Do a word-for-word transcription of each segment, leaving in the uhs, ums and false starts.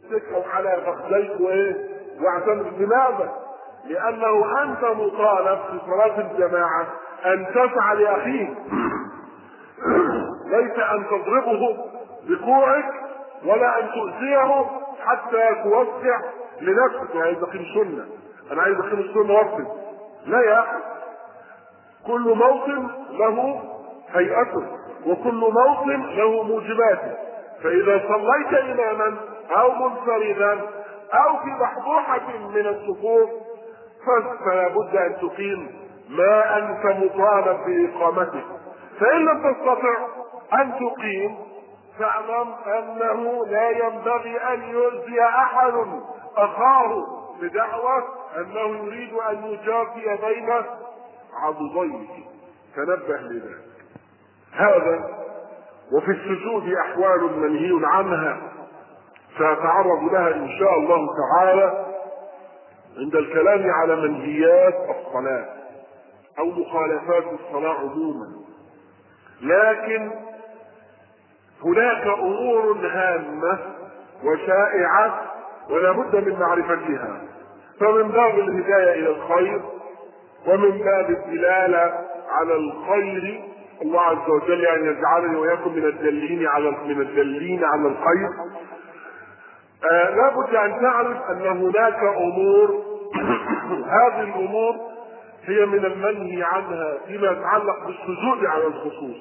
تكتب على فخذيك وايه واعتمد. لماذا؟ لانه انت مطالب في صلاة الجماعة ان تسعى لاخيك، ليس ان تضربه بكوعك ولا ان تؤذيه حتى توسع لنفسك. انا عايز اقيم سنة، انا عايز اقيم السنة وقفت. لا يا اخي، كل موطن له هيئته وكل موطن له موجباته. فاذا صليت اماما او منفردا او في بحبوحة من الصفوف فلا بد ان تقيم ما انت مطالب باقامته. فان لم تستطع ان تقيم فاعلم انه لا ينبغي ان يؤذي احد اخاه بدعوى انه يريد ان يجافي بين عضديه، تنبه لذلك. هذا. وفي السجود احوال منهي عنها سأتعرض لها ان شاء الله تعالى عند الكلام على منهيات الصلاة او مخالفات الصلاة عموما. لكن هناك امور هامة وشائعة ولا بد من معرفتها، فمن باب الهداية الى الخير ومن باب الدلالة على الخير الله عز وجل ان يجعلني وياكم من الدلين على من الدلين على الخير. آه لا بد ان تعرف ان هناك امور هذه الامور هي من المنهي عنها فيما يتعلق بالسجود على الخصوص.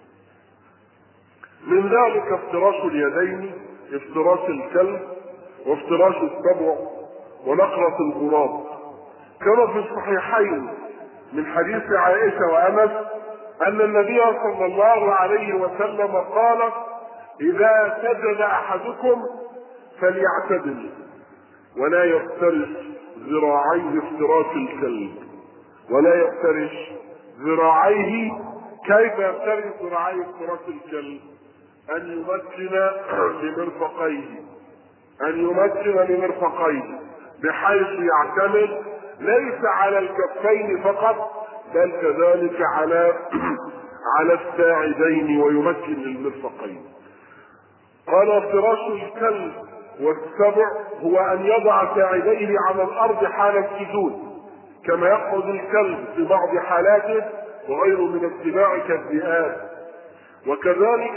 من ذلك افتراش اليدين، افتراش الكلب، وافتراش السبع، ونقرة الغراب. كما في الصحيحين من حديث عائشة وأنس أن النبي صلى الله عليه وسلم قال: إذا سجد أحدكم فليعتدل ولا يفترش ذراعيه افتراش الكلب، ولا يفترش ذراعيه. كيف يفترش ذراعيه افتراش الكلب؟ أن يمكن لمرفقيه أن يمكن لمرفقيه بحيث يعتمد ليس على الكفين فقط بل كذلك على على الساعدين ويمكن للمرفقين. قال: افتراش الكلب والسبع هو ان يضع ساعديه على الارض حال السجود كما يقعد الكلب في بعض حالاته وغيره من السباع كالذئاب. وكذلك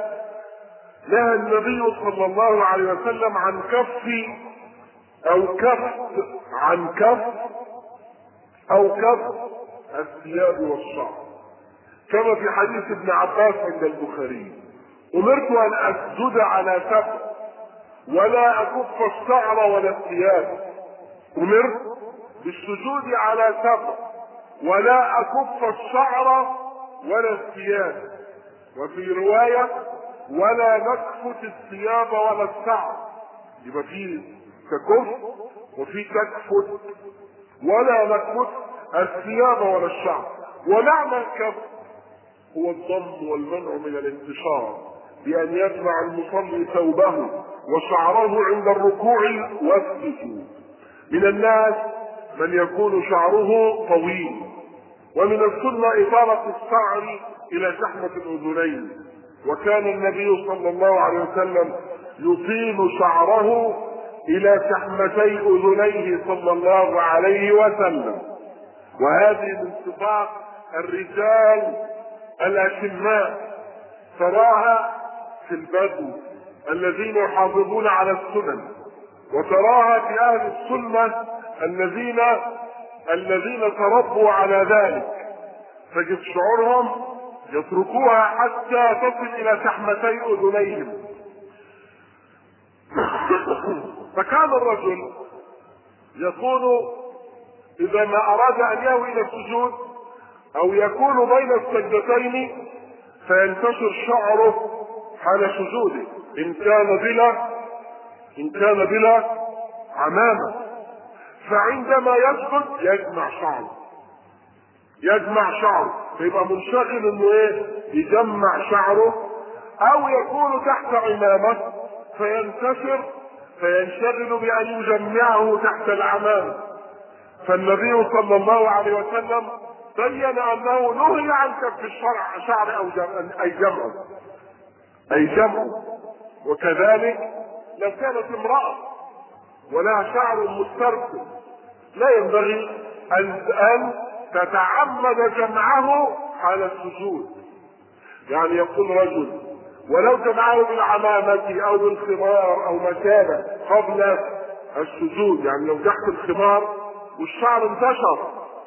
نهى النبي صلى الله عليه وسلم عن كف او كف عن كف او كف الثياب والشعر، كما في حديث ابن عباس عند البخاري: امرت ان اسجد على سبع ولا اكف الشعر ولا الثياب. امرت بالسجود على سبع ولا اكف الشعر ولا الثياب. وفي رواية: ولا نكفت الثياب ولا الشعر. يبقى في تكف وفي تكفت. ولا نكفت الثياب ولا الشعر. ومعنى الكف هو الضم والمنع من الانتشار، بأن يجمع المصلي ثوبه وشعره عند الركوع والسجود. من الناس من يكون شعره طويل، ومن السنة إطالة الشعر إلى شحمة الأذنين، وكان النبي صلى الله عليه وسلم يطيل شعره إلى شحمتي أذنيه صلى الله عليه وسلم. وهذه من صفات الرجال الأشماء، تراها في البدو الذين يحافظون على السنن، وتراها في أهل السنة الذين الذين تربوا على ذلك، تجد شعورهم يتركوها حتى تصل إلى شحمتي أذنيهم. فكان الرجل يكون إذا ما أراد أن يهوي إلى السجود أو يكون بين السجدتين فينتشر شعره حال سجوده، إن كان بلا إن كان بلا عمامة. فعندما يسجد يجمع شعره يجمع شعره فيبقى منشغل إنه إيه يجمع شعره، أو يكون تحت عمامة فينتشر فينشغل بأن يجمعه تحت العمامة. فالنبي صلى الله عليه وسلم بين أنه نهي عن كف الشرع شعر أو جمع أي جمعه أي جمعه. وكذلك لو كانت امرأة ولها شعر مسترسل لا ينبغي ان ان تتعمد جمعه على السجود. يعني يقول رجل ولو جمعه بالعمامة او بالخمار او ما كان قبل السجود، يعني لو تحت الخمار والشعر انتشر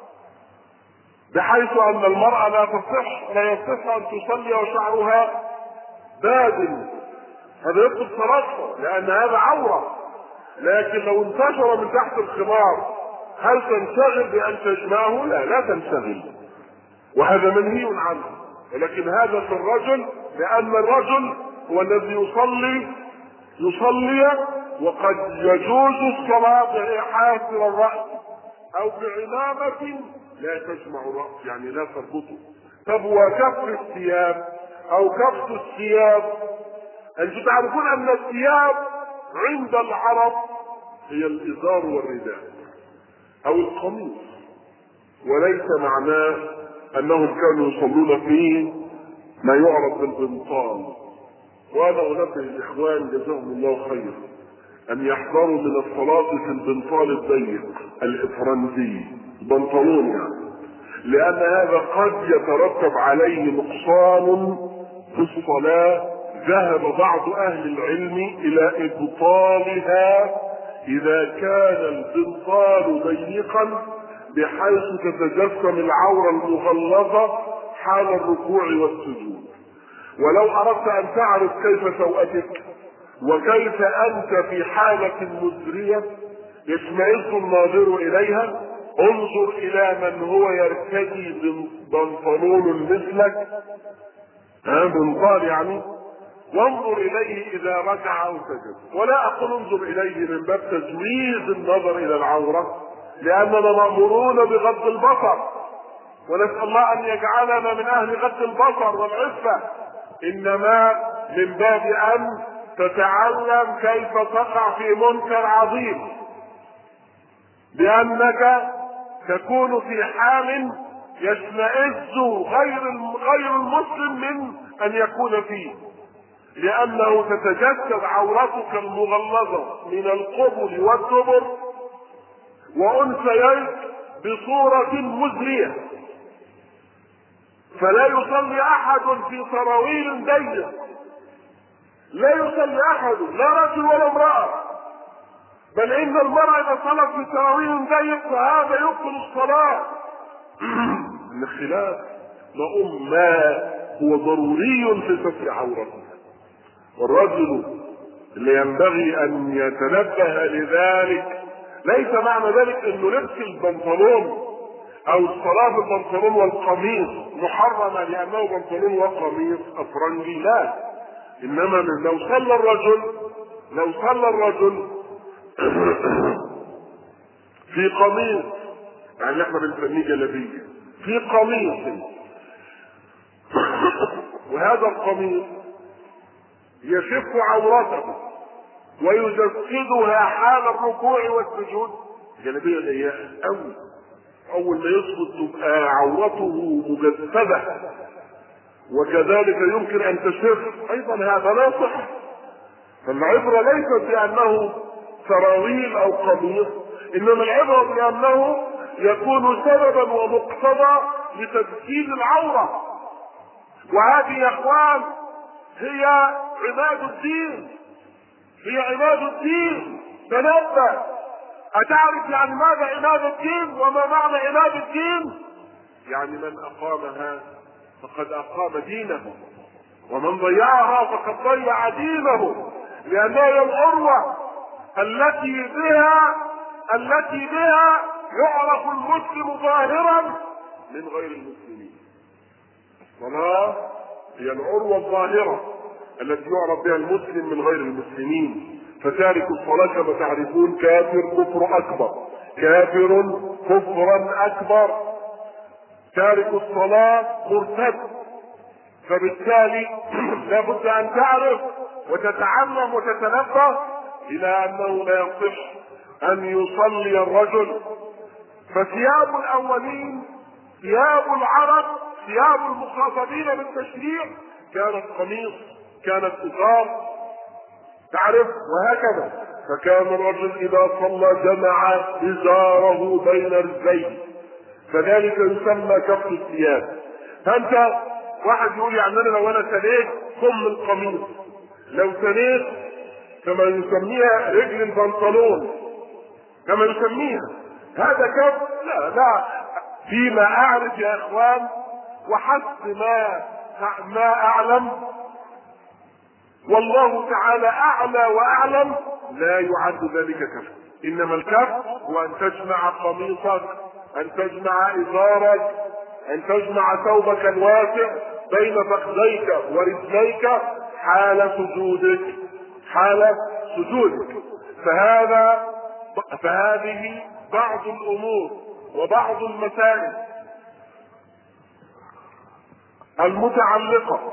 بحيث ان المرأة لا تصح لا يصح ان تصلي وشعرها بادل، هذا يبطل صلاتها لان هذا عورة. لكن لو انتشر من تحت الخمار هل تنشغل بان تجمعه؟ لا لا تنشغل، وهذا منهي عنه. ولكن هذا في الرجل، لان الرجل هو الذي يصلي يصلي وقد يجوز الصلاة بحافر الرأس او بعمامة لا تجمع الرأس، يعني لا تربطه. طب وكف الثياب او كف الثياب، انتم تعرفون ان الثياب عند العرب هي الازار والرداء او القميص، وليس معناه انهم كانوا يصلون فيه ما يعرف بالبنطال. وانا انبه الاخوان جزاهم الله خير ان يحذروا من الصلاة في البنطال الضيق الافرنجي، البنطلون يعني، لان هذا قد يترتب عليه نقصان في الصلاة. ذهب بعض اهل العلم الى ابطالها اذا كان البنطال ضيقا بحيث تتجسم العورة المغلظة حال الركوع والسجود. ولو اردت ان تعرف كيف سوءتك وكيف انت في حالة مزرية يشمئز الناظر اليها، انظر الى من هو يرتدي بنطلون مثلك، ها بنطال يعني، وانظر اليه اذا ركع او سجد. ولا اقول انظر اليه من باب تجويز النظر الى العورة، لاننا مأمورون بغض البصر، ونسأل الله ان يجعلنا من اهل غض البصر والعفة، انما من باب ان تتعلم كيف تقع في منكر عظيم، بانك تكون في حال يشمئز غير غير المسلم من ان يكون فيه، لانه تتجسد عورتك المغلظة من القبل والدبر وانثييك بصورة مزرية. فلا يصلي احد في سراويل ضيق، لا يصلي احد لا رجل ولا امرأة، بل ان المرأة اذا صلت في سراويل ضيق فهذا يبطل الصلاة. من خلاف ما هو ضروري في ستر عورته. والرجل اللي ينبغي ان يتنبه لذلك ليس معنى ذلك انه لبس البنطلون او الصلاة بالبنطلون والقميص محرمة لانه بنطلون وقميص افرنجي، لا، انما من لو صلى الرجل لو صلى الرجل في قميص، يعني احنا بنسميه جلابيه، في قميص وهذا القميص يشف عورته ويجسدها حال الركوع والسجود، جلابيه ضيقه قوي، اول ما يسقط تبقى عورته مجسده، وكذلك يمكن ان تشف ايضا، هذا لا يصح. فالعبره ليست بانه سراويل او قميص، انما العبره بانه يكون سببا ومقتضى لتجسيد العوره. وهذه يا اخوان هي عماد الدين، هي عماد الدين. تنبه، اتعرف يعني ماذا عماد الدين وما معنى عماد الدين؟ يعني من اقامها فقد اقام دينه، ومن ضيعها فقد ضيع دينه، لانها هي العروة التي بها التي بها يعرف المسلم ظاهرا من غير المسلمين. الصلاة هي العروة الظاهرة التي يعرف بها المسلم من غير المسلمين. فتارك الصلاة كما تعرفون كافر كفر اكبر، كافر كفرا اكبر، تارك الصلاة مرتد. فبالتالي لابد ان تعرف وتتعلم وتتنبه الى انه لا يصح ان يصلي الرجل. فثياب الاولين ثياب العرب، ثياب المخاطبين بالتشريع، كانت قميص، كانت ازار، تعرف؟ وهكذا. فكان الرجل اذا صلى جمع ازاره بين رجليه، فذلك يسمى كف الثياب. فانت واحد يقول يعني انا لو انا تنيت كم القميص، لو تنيت كما يسميها رجل البنطلون كما يسميها، هذا كف؟ لا لا، فيما اعرف يا اخوان وحسب ما ما اعلم، والله تعالى اعلى واعلم، لا يعد ذلك كف. انما الكف هو ان تجمع قميصك، ان تجمع ازارك، ان تجمع ثوبك الواسع بين فخذيك ورجليك حال سجودك، حال سجودك. فهذا فهذه بعض الامور وبعض المسائل المتعلقة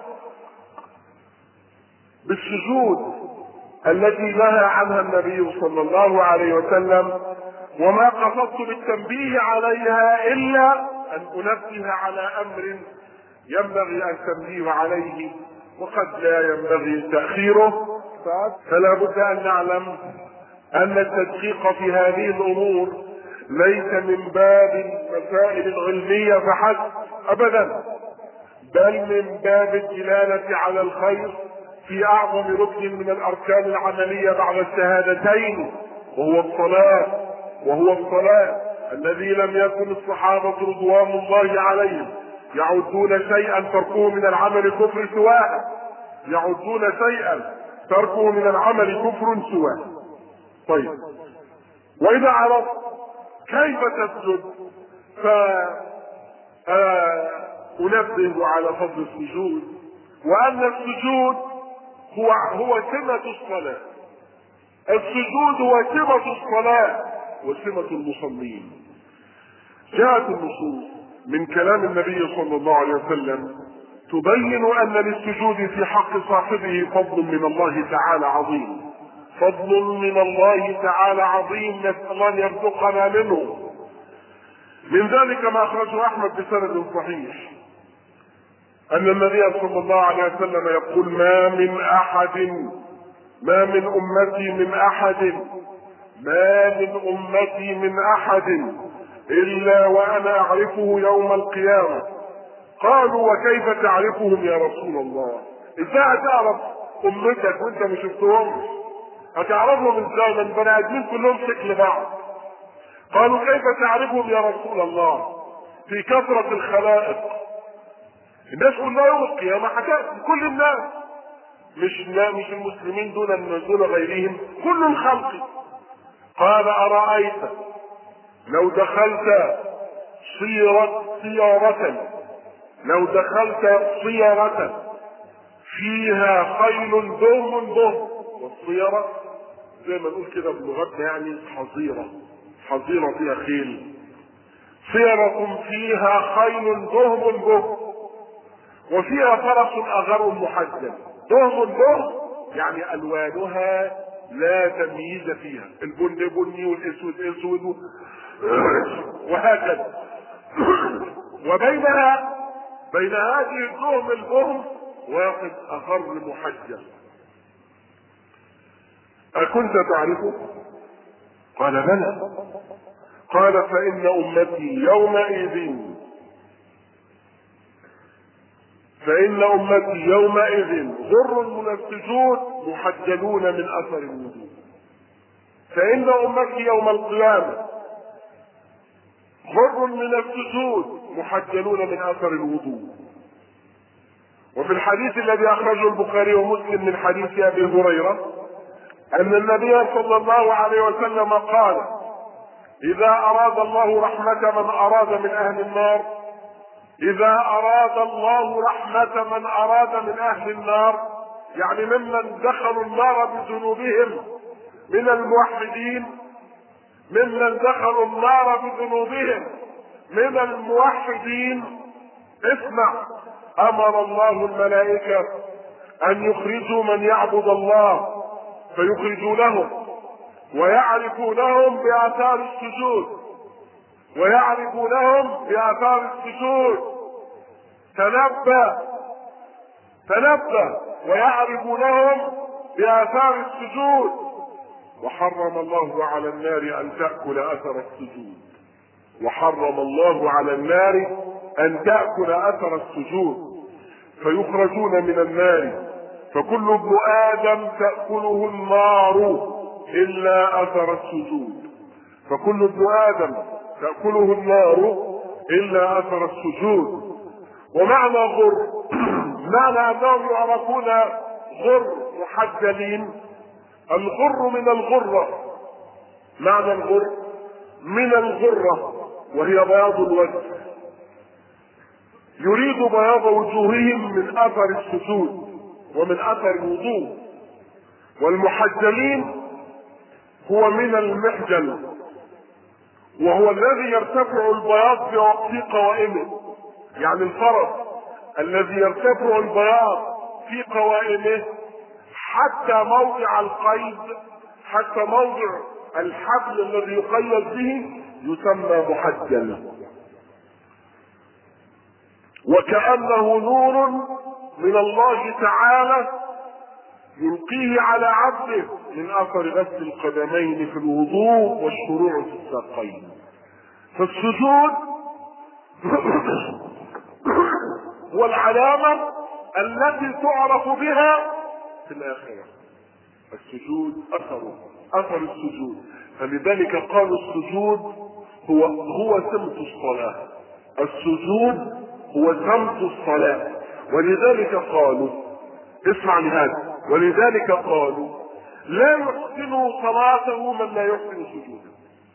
بالسجود التي نهى عنها النبي صلى الله عليه وسلم، وما قصدت بالتنبيه عليها الا ان انبه على امر ينبغي ان تنبيه عليه وقد لا ينبغي تأخيره. فلا بد ان نعلم ان التدقيق في هذه الامور ليس من باب المسائل العلمية فحسب ابدا، بل من باب الدلالة على الخير في اعظم ركن من الاركان العملية بعد الشهادتين، وهو الصلاة وهو الصلاة الذي لم يكن الصحابة رضوان الله عليهم يعدون شيئا تركوه من العمل كفر سواء، يعدون شيئا تركوه من العمل كفر سواء. طيب، واذا عرفت كيف تسجد فأنبه على فضل السجود، وأن السجود هو هو سمة الصلاة. السجود هو سمة الصلاة وسمة المصلين. جاءت النصوص من كلام النبي صلى الله عليه وسلم تبين أن للسجود في حق صاحبه فضل من الله تعالى عظيم، فضل من الله تعالى عظيم، نسأل الله أن يرزقنا منه. من ذلك ما أخرجه أحمد بسند صحيح أن النبي صلى الله عليه وسلم يقول: ما من أحد ما من أمتي من أحد ما من أمتي من أحد إلا وأنا أعرفه يوم القيامة. قالوا: وكيف تعرفهم يا رسول الله؟ إزاي هتعرف أمتك وأنت ما شفتهم؟ هتعرفهم إزاي؟ من بني آدمين كلهم شكل بعض. قالوا: كيف تعرفهم يا رسول الله؟ في كثرة الخلائق، الناس كلها يوم القيامة حكاية كل الناس، مش مش المسلمين دون دون غيرهم، كل الخلق. قال: أرأيت لو دخلت صيرة صيارة لو دخلت صيارة فيها خيل دهم دهم، والصيارة زي ما نقول كده بلغتنا يعني حظيرة، حظيرة فيها خيل، صيرة فيها خيل دهم دهم وفيها فرس أغر محجل. دهم دهم يعني ألوانها لا تمييز فيها، البني بني والاسود اسود وهكذا. وبينها بين هذه الدهم البهم واحد أغر محجل. أكنت تعرفه؟ قال: بلى. قال: فإن أمتي يومئذ فإن أمتي يومئذ غر من السجود محجلون من أثر الوضوء. فإن أمتي يوم القيامة غر من السجود محجلون من أثر الوضوء. وفي الحديث الذي أخرجه البخاري ومسلم من حديث أبي هريرة أن النبي صلى الله عليه وسلم قال: إذا أراد الله رحمة من أراد من أهل النار إذا أراد الله رحمة من أراد من أهل النار، يعني ممن دخلوا النار بذنوبهم من الموحدين ممن دخلوا النار بذنوبهم من الموحدين اسمع: أمر الله الملائكة أن يخرجوا من يعبد الله فيخرجوا لهم ويعرفونهم بآثار السجود ويعرفونهم بآثار السجود تنبأ تنبأ ويعرفونهم بآثار السجود. وحرم الله على النار أن تأكل أثر السجود. وحرم الله على النار أن تأكل أثر السجود. فيخرجون من النار فكل ابن آدم تأكله النار إلا أثر السجود. فكل ابن آدم تأكله النار إلا أثر السجود. ومعنى غر معنى أنهم يعرفون غر محجلين. الغر من الغرة. معنى الغر من الغرة وهي بياض الوجه. يريد بياض وجوههم من أثر السجود ومن أثر الوضوء. والمحجلين هو من المحجل، وهو الذي يرتفع البياض في وقت قوائمه. يعني الفرس الذي يرتفع البياض في قوائمه حتى موضع القيد، حتى موضع الحبل الذي يقيد به يسمى محجل. وكأنه نور من الله تعالى يلقيه على عبده من اثر غسل القدمين في الوضوء والشروع في الساقين. فالسجود هو العلامة التي تعرف بها في الآخرة. السجود أثره أثر السجود. فلذلك قالوا السجود هو هو سمت الصلاة. السجود هو سمت الصلاة. ولذلك قالوا، اسمع لهذا، ولذلك قالوا لا يحسن صلاته من لا يحسن سجوده.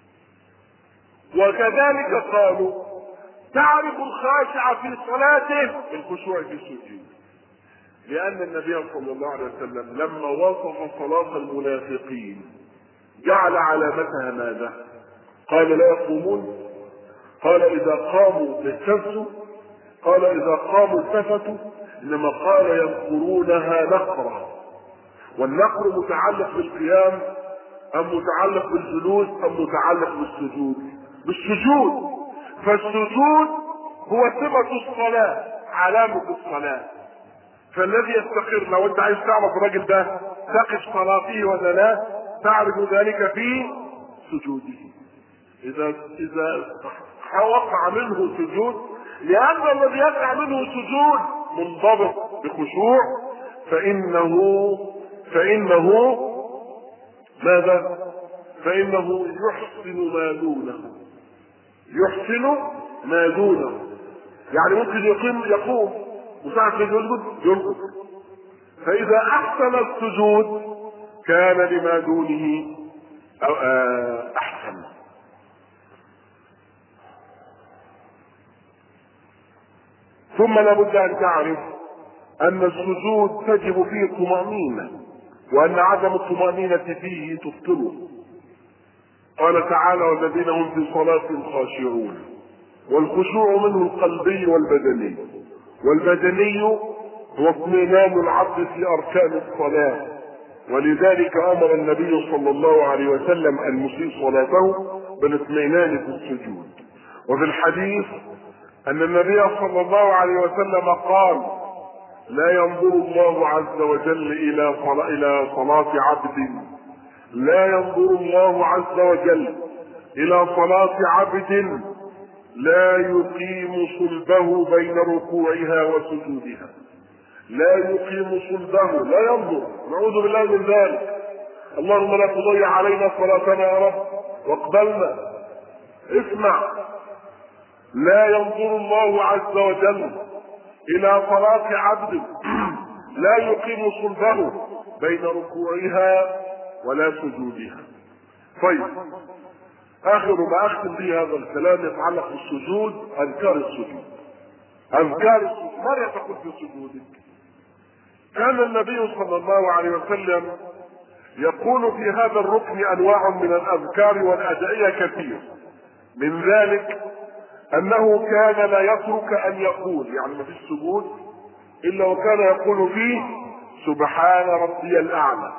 وكذلك قالوا تعرف الخاشع في صلاته الخشوع في سجوده. لأن النبي صلى الله عليه وسلم لما وصف صلاة المنافقين جعل علامتها ماذا؟ قال لا يقومون، قال إذا قاموا اهتزوا، قال إذا قاموا التفتوا، إنما قال ينقرونها نقرا. والنقر متعلق بالقيام أم متعلق بالجلوس أم متعلق بالسجود؟ بالسجود. فالسجود هو صفة الصلاة، علامة الصلاة. فالذي يستقر، لو انت عايز تعرف الراجل ده تقف صلاته ولا لا، تعرف ذلك في سجوده. اذا اذا وقع منه سجود، لان الذي يقع منه سجود منضبط بخشوع، فانه فانه ماذا؟ فانه يحسن ما دونه. يحسن ما دونه، يعني ممكن يقوم يقوم وساعة ما يسجد يرقص. فإذا أحسن السجود كان لما دونه أحسن. ثم لابد أن تعرف أن السجود تجب فيه الطمأنينة، وأن عدم الطمأنينة فيه تبطله. قال تعالى والذين هم في صلاتهم خاشعون. والخشوع منه القلبي والبدني. والبدني هو اطمئنان العبد في أركان الصلاة. ولذلك أمر النبي صلى الله عليه وسلم المسيء صلاته بالاطمئنان في السجود. وفي الحديث أن النبي صلى الله عليه وسلم قال لا ينظر الله عز وجل إلى صلاة, إلى صلاة عبد لا ينظر الله عز وجل إلى صلاة عبد لا يقيم صلبه بين ركوعها وسجودها. لا يقيم صلبه، لا ينظر، نعوذ بالله من ذلك. اللهم لا تضيع علينا صلاتنا يا رب واقبلنا. اسمع، لا ينظر الله عز وجل إلى صلاة عبد لا يقيم صلبه بين ركوعها ولا سجودها. طيب، آخر ما أختم به هذا الكلام يتعلق بالسجود، أذكار السجود. أذكار السجود، ماذا تقول في سجودك؟ كان النبي صلى الله عليه وسلم يقول في هذا الركن أنواع من الأذكار والأدعية كثير. من ذلك أنه كان لا يترك أن يقول، يعني ما فيش سجود إلا وكان يقول فيه سبحان ربي الأعلى،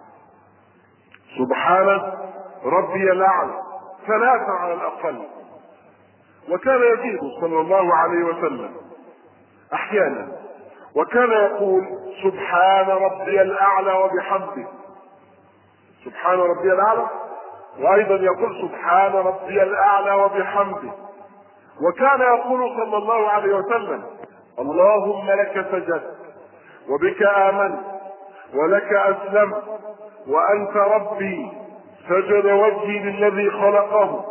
سبحان ربي الأعلى، ثلاثة على الأقل. وكان يزيد صلى الله عليه وسلم أحيانا، وكان يقول سبحان ربي الأعلى وبحمده، سبحان ربي الأعلى، وأيضا يقول سبحان ربي الأعلى وبحمده. وكان يقول صلى الله عليه وسلم اللهم لك سجدت وبك آمنت ولك أسلمت وأنت ربي، سجد وجهي للذي خلقه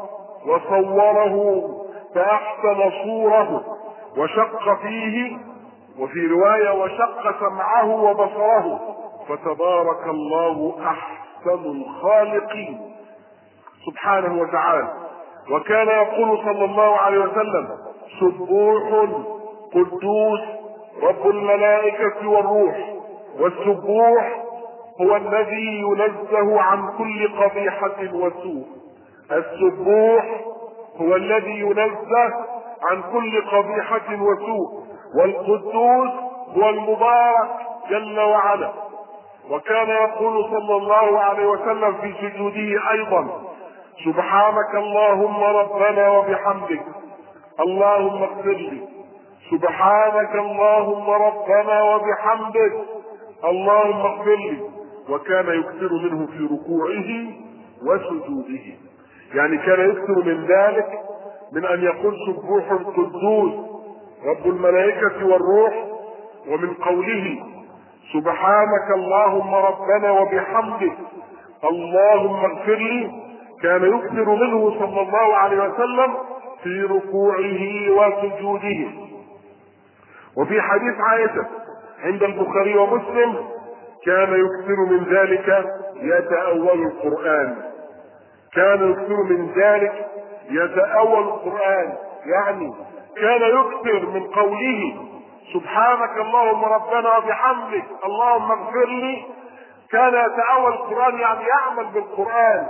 وصوره فأحسن صوره وشق فيه، وفي رواية وشق سمعه وبصره، فتبارك الله أحسن الخالقين سبحانه وتعالى. وكان يقول صلى الله عليه وسلم سبوح قدوس رب الملائكة والروح. والسبوح هو الذي ينزه عن كل قبيحة وسوء، السبوح هو الذي ينزه عن كل قبيحة وسوء، والقدوس هو المبارك جل وعلا. وكان يقول صلى الله عليه وسلم في سجوده أيضا سبحانك اللهم ربنا وبحمدك اللهم اغفر لي، سبحانك اللهم ربنا وبحمدك اللهم اغفر لي. وكان يكثر منه في ركوعه وسجوده، يعني كان يكثر من ذلك، من أن يقول سبوح قدوس رب الملائكة والروح، ومن قوله سبحانك اللهم ربنا وبحمدك اللهم اغفر لي، كان يكثر منه صلى الله عليه وسلم في ركوعه وسجوده. وفي حديث عائشة عند البخاري ومسلم كان يكثر من ذلك يتأول القرآن، كان يكثر من ذلك يتأول القرآن، يعني كان يكثر من قوله سبحانك اللهم ربنا وبحمدك اللهم اغفر لي، كان يتأول القرآن يعني يعمل بالقرآن،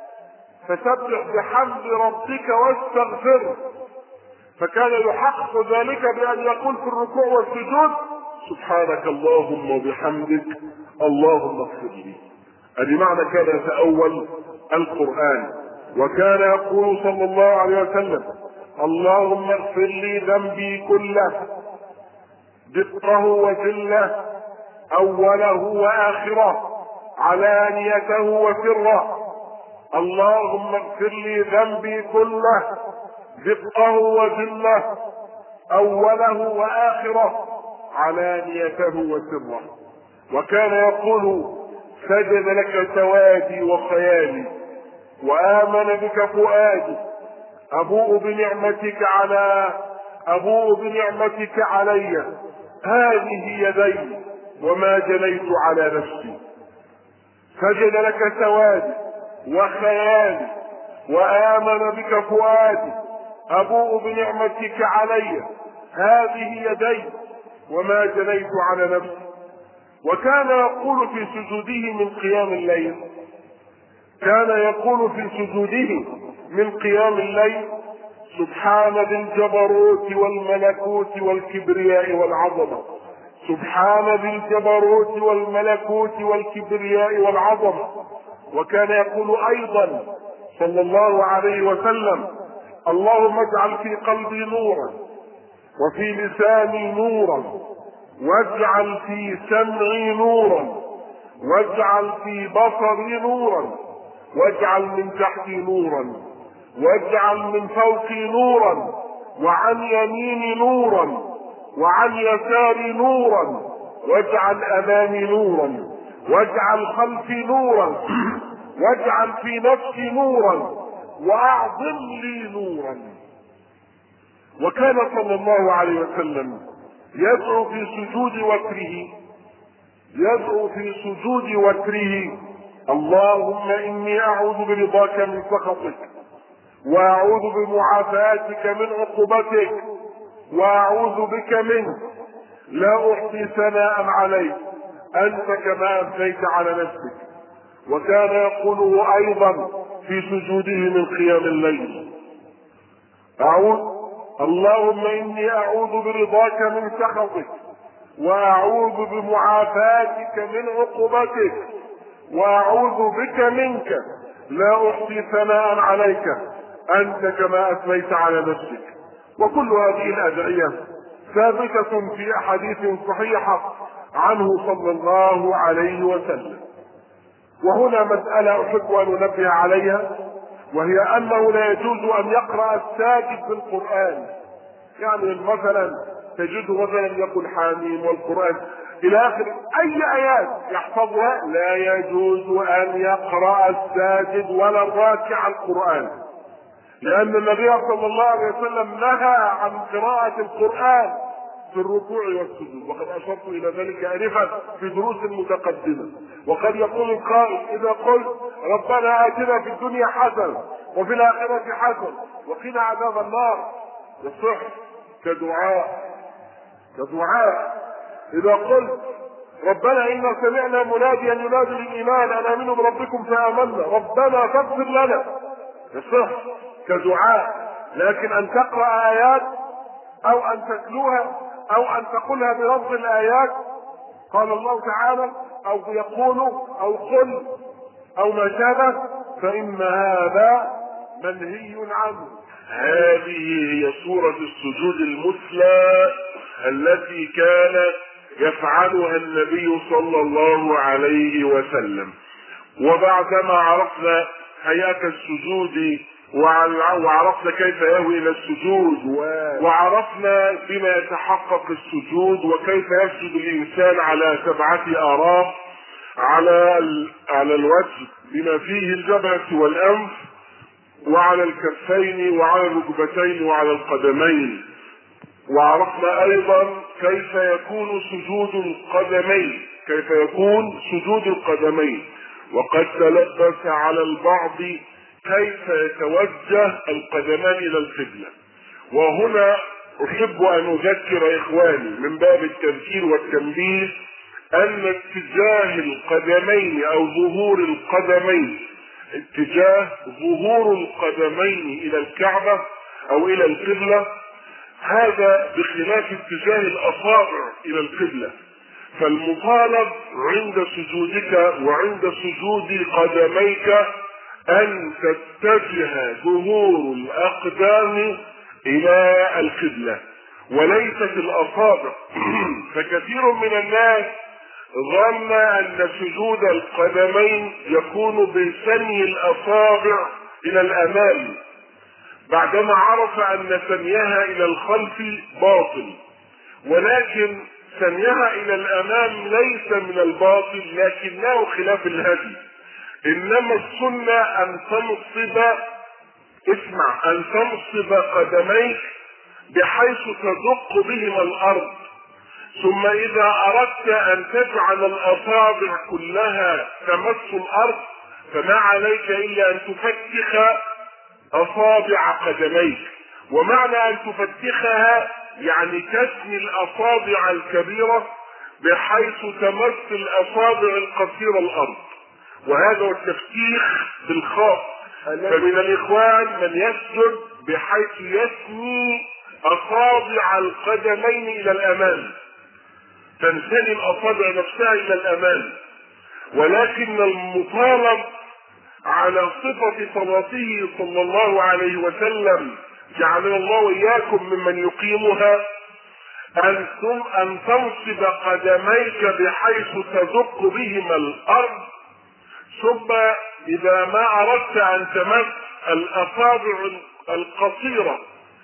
فسبح بحمد ربك واستغفره. فكان يحقق ذلك بأن يقول في الركوع والسجود سبحانك اللهم وبحمدك اللهم اغفر لي، هذه معنى كان يتأول القرآن. وكان يقول صلى الله عليه وسلم اللهم اغفر لي ذنبي كله دقه وجله أوله وآخره علانيته وسره، اللهم اغفر لي ذنبي كله دقه وجله أوله وآخره علانيته وسره. وكان يقول سجد لك سوادي وخيالي وآمن بك فؤادي، أبوء بنعمتك على أبوء بنعمتك علي، هذه يدي وما جنيت على نفسي. سجد لك سوادي وخيالي وآمن بك فؤادي، أبوء بنعمتك علي، هذه يدي وما جنيت على نفسي. وكان يقول في سجوده من قيام الليل كان يقول في سجوده من قيام الليل سبحان ذي الجبروت والملكوت والكبرياء والعظمة، سبحان ذي الجبروت والملكوت والكبرياء والعظمة. وكان يقول أيضا صلى الله عليه وسلم اللهم اجعل في قلبي نورا وفي لساني نورا واجعل في سمعي نورا واجعل في بصري نورا واجعل من تحتي نورا واجعل من فوقي نورا وعن يميني نورا وعن يساري نورا واجعل امامي نورا واجعل خلفي نورا واجعل في نفسي نورا واعظم لي نورا. وكان صلى الله عليه وسلم يدعو في سجود وتره يدعو في سجود وتره اللهم اني اعوذ برضاك من سخطك واعوذ بمعافاتك من عقوبتك واعوذ بك منك، لا احصي ثناء عليك انت كما اثنيت على نفسك. وكان يقوله ايضا في سجوده من قيام الليل اعوذ اللهم اني اعوذ برضاك من سخطك واعوذ بمعافاتك من عقوبتك واعوذ بك منك، لا احصي ثناء عليك انت كما اثنيت على نفسك. وكل هذه الادعيه ثابتة في أحاديث صحيحة عنه صلى الله عليه وسلم. وهنا مسألة أحب أن أنبه عليها، وهي أنه لا يجوز أن يقرأ الساجد بالقرآن. يعني مثلا تجده مثلا يقول حاميم والقرآن إلى آخر أي آيات يحفظها، لا يجوز أن يقرأ الساجد ولا الراكع القرآن، لأن النبي صلى الله عليه وسلم نهى عن قراءة القرآن في الركوع والسجود، وقد أشرت إلى ذلك آنفا في دروس متقدمة. وقد يقول القائل إذا قلت ربنا آتنا في الدنيا حسنة وفي الآخرة حسنة وقنا عذاب النار يصح كدعاء كدعاء إذا قلت ربنا إنا سمعنا مناديا ينادي للإيمان أن آمنوا بربكم فآمنا ربنا فاغفر لنا يصح كدعاء. لكن أن تقرأ آيات أو أن تتلوها أو أن تقولها بلفظ الآيات قال الله تعالى أو يقول أو قل أو ما شابه فإن هذا منهي عنه. هذه هي صورة السجود المثلى التي كان يفعلها النبي صلى الله عليه وسلم. وبعدما عرفنا هيئة السجود وعرفنا كيف يهوي الى السجود وعرفنا بما يتحقق السجود وكيف يسجد الانسان على سبعة اراف على على الوجه بما فيه الجبهة والانف وعلى الكفين وعلى الركبتين وعلى القدمين. وعرفنا ايضا كيف يكون سجود القدمين كيف يكون سجود القدمين وقد تلبس على البعض كيف يتوجه القدمان الى القبلة. وهنا احب ان اذكر اخواني من باب التذكير والتنبيه ان اتجاه القدمين او ظهور القدمين اتجاه ظهور القدمين الى الكعبة او الى القبلة هذا بخلاف اتجاه الاصابع الى القبلة. فالمطالب عند سجودك وعند سجود قدميك ان تتجه ظهور الاقدام الى القبلة وليست الاصابع. فكثير من الناس ظن ان سجود القدمين يكون بثني الاصابع الى الامام بعدما عرف ان ثنيها الى الخلف باطل، ولكن ثنيها الى الامام ليس من الباطل لكنه خلاف الهدي. انما السنة ان تنصب اسمع ان تنصب قدميك بحيث تدق بهما الارض، ثم اذا اردت ان تجعل الاصابع كلها تمس الارض فما عليك الا ان تفتخ اصابع قدميك. ومعنى ان تفتخها يعني تثني الاصابع الكبيرة بحيث تمس الاصابع القصيرة الارض، وهذا هو التفتيخ بالخاء. فمن الاخوان من يسجد بحيث يثني اصابع القدمين الى الامام، تنثني الاصابع نفسها الى الامام، ولكن المطالب على صفة صلاته صلى الله عليه وسلم جعلنا الله واياكم ممن يقيمها ان ان تنصب قدميك بحيث تدق بهما الارض، ثم اذا ما اردت ان تمس الاصابع القصيرة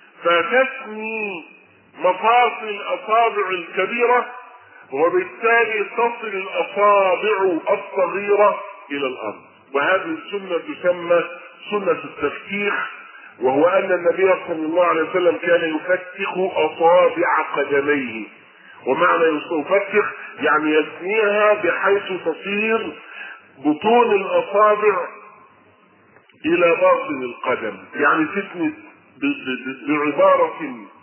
فتثني مفاصل الاصابع الكبيرة وبالتالي تصل الاصابع الصغيرة الى الارض. وهذه السنة تسمى سنة التفتيخ، وهو ان النبي صلى الله عليه وسلم كان يفتخ اصابع قدميه. ومعنى يفتخ يعني يثنيها بحيث تصير بطون الاصابع الى باطن القدم، يعني تثني بعبارة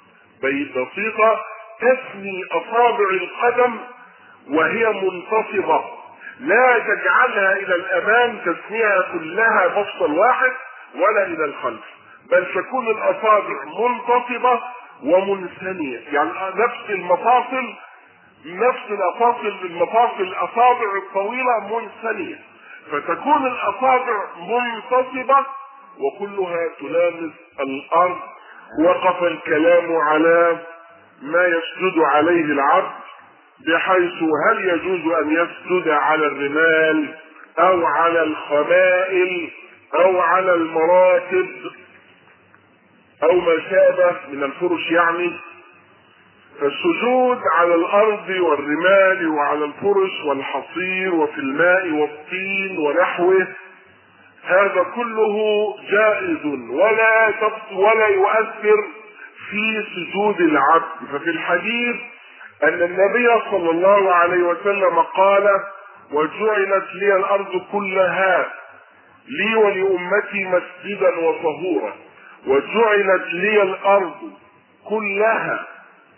بسيطة تثني اصابع القدم وهي منتصبة، لا تجعلها الى الامام تثنيها كلها مفصل واحد ولا الى الخلف، بل تكون الاصابع منتصبة ومنثنية، يعني نفس المفاصل نفس الأفاصل المفاصل الأصابع الطويلة منثنية، فتكون الأصابع منتصبة وكلها تلامس الأرض. وقف الكلام على ما يسجد عليه العبد، بحيث هل يجوز ان يسجد على الرمال او على الخمائل او على المراكب او ما شابه من الفرش يعني. فالسجود على الارض والرمال وعلى الفرش والحصير وفي الماء والطين ونحوه هذا كله جائز ولا ولا يؤثر في سجود العبد. ففي الحديث ان النبي صلى الله عليه وسلم قال: وجعلت لي الارض كلها لي ولأمتي مسجدا وطهورا. وجعلت لي الارض كلها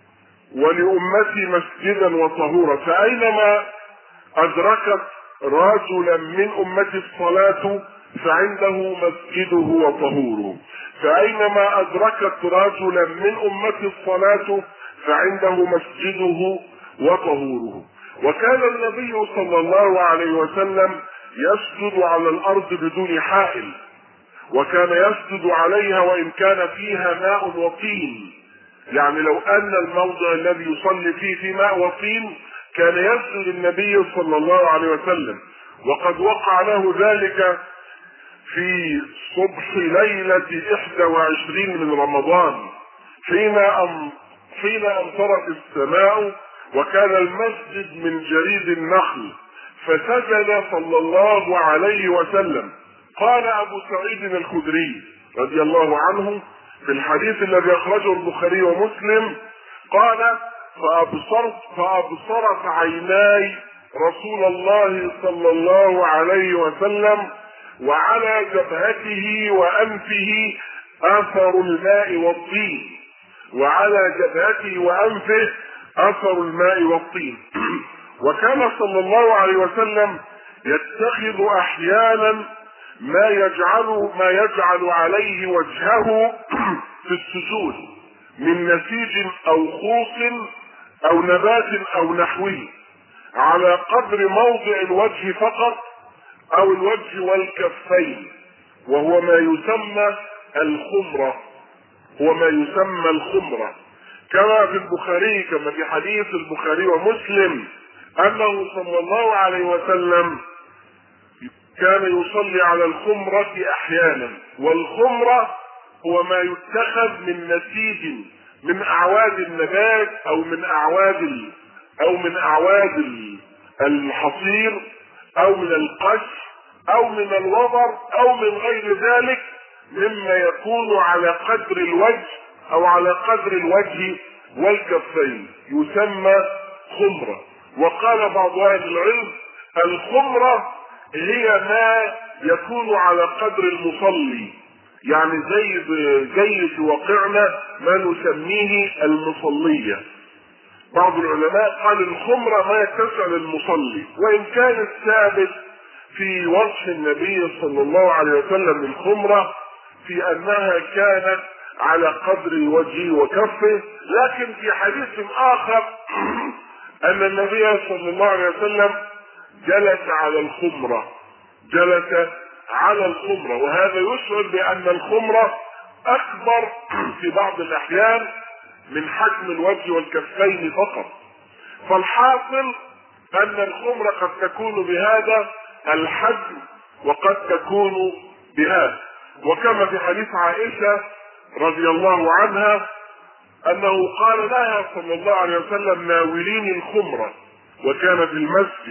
ولأمتي مسجدا وطهورا، فأينما أدركت رجلا من أمتي الصلاة فعنده مسجده وطهوره، فأينما أدركت رجلا من أمتي الصلاة فعنده مسجده وطهوره. وكان النبي صلى الله عليه وسلم يسجد على الأرض بدون حائل، وكان يسجد عليها وإن كان فيها ماء وطين. يعني لو أن الموضع الذي يصلي فيه في ماء وطين كان يسجد النبي صلى الله عليه وسلم. وقد وقع له ذلك في صبح ليلة إحدى وعشرين من رمضان حين أم حين أمطرت السماء وكان المسجد من جريد النخل، فسجد صلى الله عليه وسلم. قال أبو سعيد الخدري رضي الله عنه في الحديث الذي أخرجه البخاري ومسلم قال: فأبصرت فأبصرت عيناي رسول الله صلى الله عليه وسلم وعلى جبهته وأنفه أثر الماء والطين، وعلى جبهته وأنفه أثر الماء والطين. وكان صلى الله عليه وسلم يتخذ أحيانا ما يجعل ما يجعل عليه وجهه في السجود من نسيج أو خوص أو نبات أو نحوه على قدر موضع الوجه فقط أو الوجه والكفين، وهو ما يسمى الخمرة هو ما يسمى الخمرة كما في البخاري كما في حديث البخاري ومسلم أنه صلى الله عليه وسلم كان يصلي على الخمرة أحيانا. والخمرة هو ما يتخذ من نسيج من أعواد النبات أو من أعواد أو من أعواد الحصير أو من القش أو من الوبر أو من غير ذلك مما يكون على قدر الوجه أو على قدر الوجه والكفين، يسمى خمرة. وقال بعض أهل العلم: الخمرة هي ما يكون على قدر المصلي، يعني زي زي في واقعنا ما نسميه المصلية. بعض العلماء قال الخمرة ما يتسع للمصلي، وإن كان الثابت في وصف النبي صلى الله عليه وسلم للخمرة في أنها كانت على قدر الوجه وكفه، لكن في حديث آخر أن النبي صلى الله عليه وسلم جلس على الخمرة جلس على الخمرة وهذا يشعر بأن الخمرة أكبر في بعض الأحيان من حجم الوجه والكفين فقط. فالحاصل أن الخمرة قد تكون بهذا الحجم وقد تكون بهذا. وكما في حديث عائشة رضي الله عنها أنه قال لها صلى الله عليه وسلم: ناوليني الخمرة، وكان في المسجد.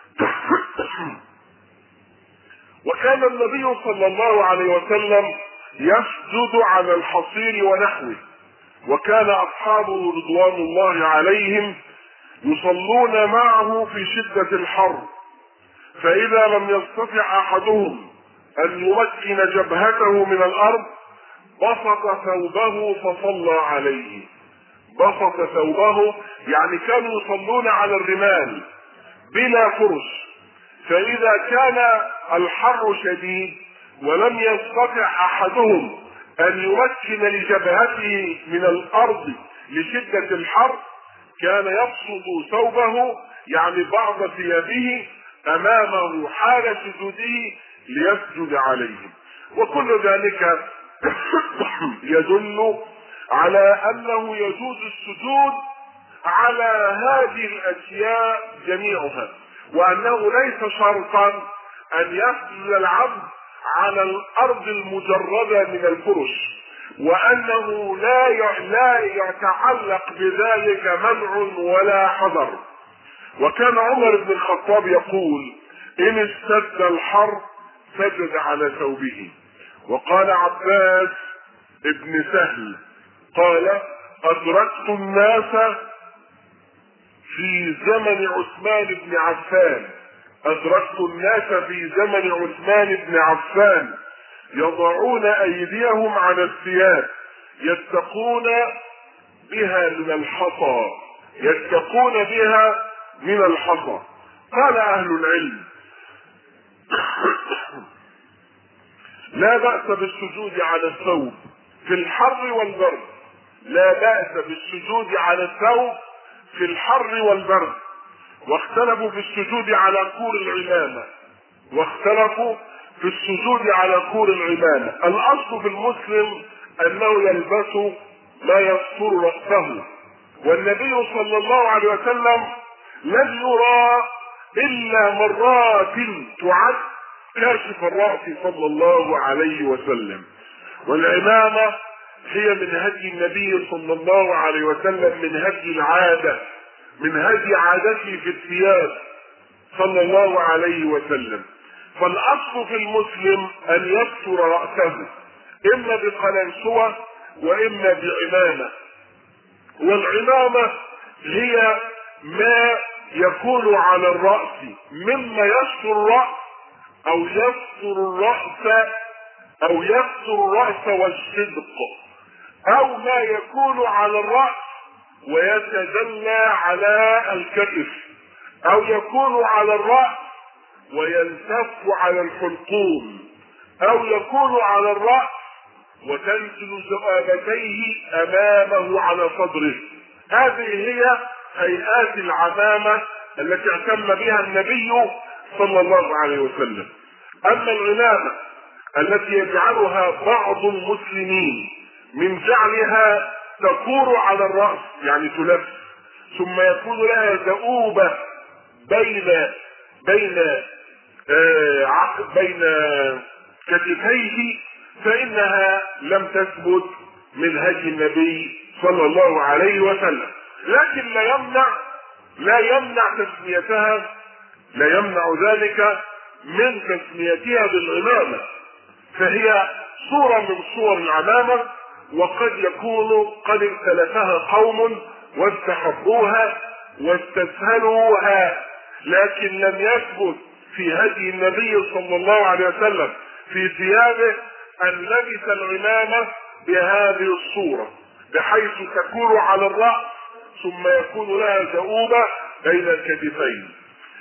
وكان النبي صلى الله عليه وسلم يسجد على الحصير ونحوه، وكان أصحابه رضوان الله عليهم يصلون معه في شدة الحر، فإذا لم يستطع أحدهم أن يمكن جبهته من الأرض بسط ثوبه فصلى عليه. بسط ثوبه يعني كانوا يصلون على الرمال بلا فرش، فإذا كان الحر شديد ولم يستطع أحدهم أن يمكن لجبهته من الأرض لشدة الحر كان يبسط ثوبه يعني بعض ثيابه أمامه حال سجوده ليسجد عليه. وكل ذلك يدل على انه يجوز السجود على هذه الاشياء جميعها، وانه ليس شرطا ان يسجد العبد على الارض المجردة من الفرش، وانه لا لا يتعلق بذلك منع ولا حظر. وكان عمر بن الخطاب يقول: ان اشتد الحر سجد على ثوبه. وقال عباس ابن سهل قال: ادركت الناس في زمن عثمان بن عفان ادركت الناس في زمن عثمان بن عفان يضعون ايديهم على الثياب يتقون بها من الحصى يتقون بها من الحصى. قال اهل العلم: لا بأس بالسجود على الثوب في الحر والبرد لا بأس بالسجود على الثوب في الحر والبرد. واختلفوا في السجود على كور العمامة واختلفوا في السجود على كور العمامة. الأصل في المسلم أنه يلبس ما يستر رأسه، والنبي صلى الله عليه وسلم لم يرى إلا مرات تعد كاشف الرأس صلى الله عليه وسلم. والعمامة هي من هدي النبي صلى الله عليه وسلم، من هدي العادة، من هدي عادته في الثياب صلى الله عليه وسلم. فالأصل في المسلم أن يستر رأسه إما بقلنسوة وإما بعمامة. والعمامة هي ما يكون على الرأس مما يستر الرأس أو يستر الرأس أو يستر الرأس والصدق، أو ما يكون على الرأس ويتجلى على الكتف، أو يكون على الرأس ويلتف على الحلقوم، أو يكون على الرأس وتنزل ذؤابتيه أمامه على صدره. هذه هي هيئات العمامة التي اعتم بها النبي صلى الله عليه وسلم. أما العمامة التي يجعلها بعض المسلمين من جعلها تكور على الرأس يعني تلف، ثم يكون لها ذؤوبة بين بين آه بين كتفيه، فإنها لم تثبت من هدي النبي صلى الله عليه وسلم. لكن لا يمنع لا يمنع تسميتها لا يمنع ذلك من تسميتها بالعمامة، فهي صورة من صور العمامة، وقد يكون قد اختلفها قوم واستحبوها واستسهلوها، لكن لم يثبت في هدي النبي صلى الله عليه وسلم في ثيابه أن لبس العمامة بهذه الصورة بحيث تكون على الرأس ثم يكون لها ذؤوبة بين الكتفين.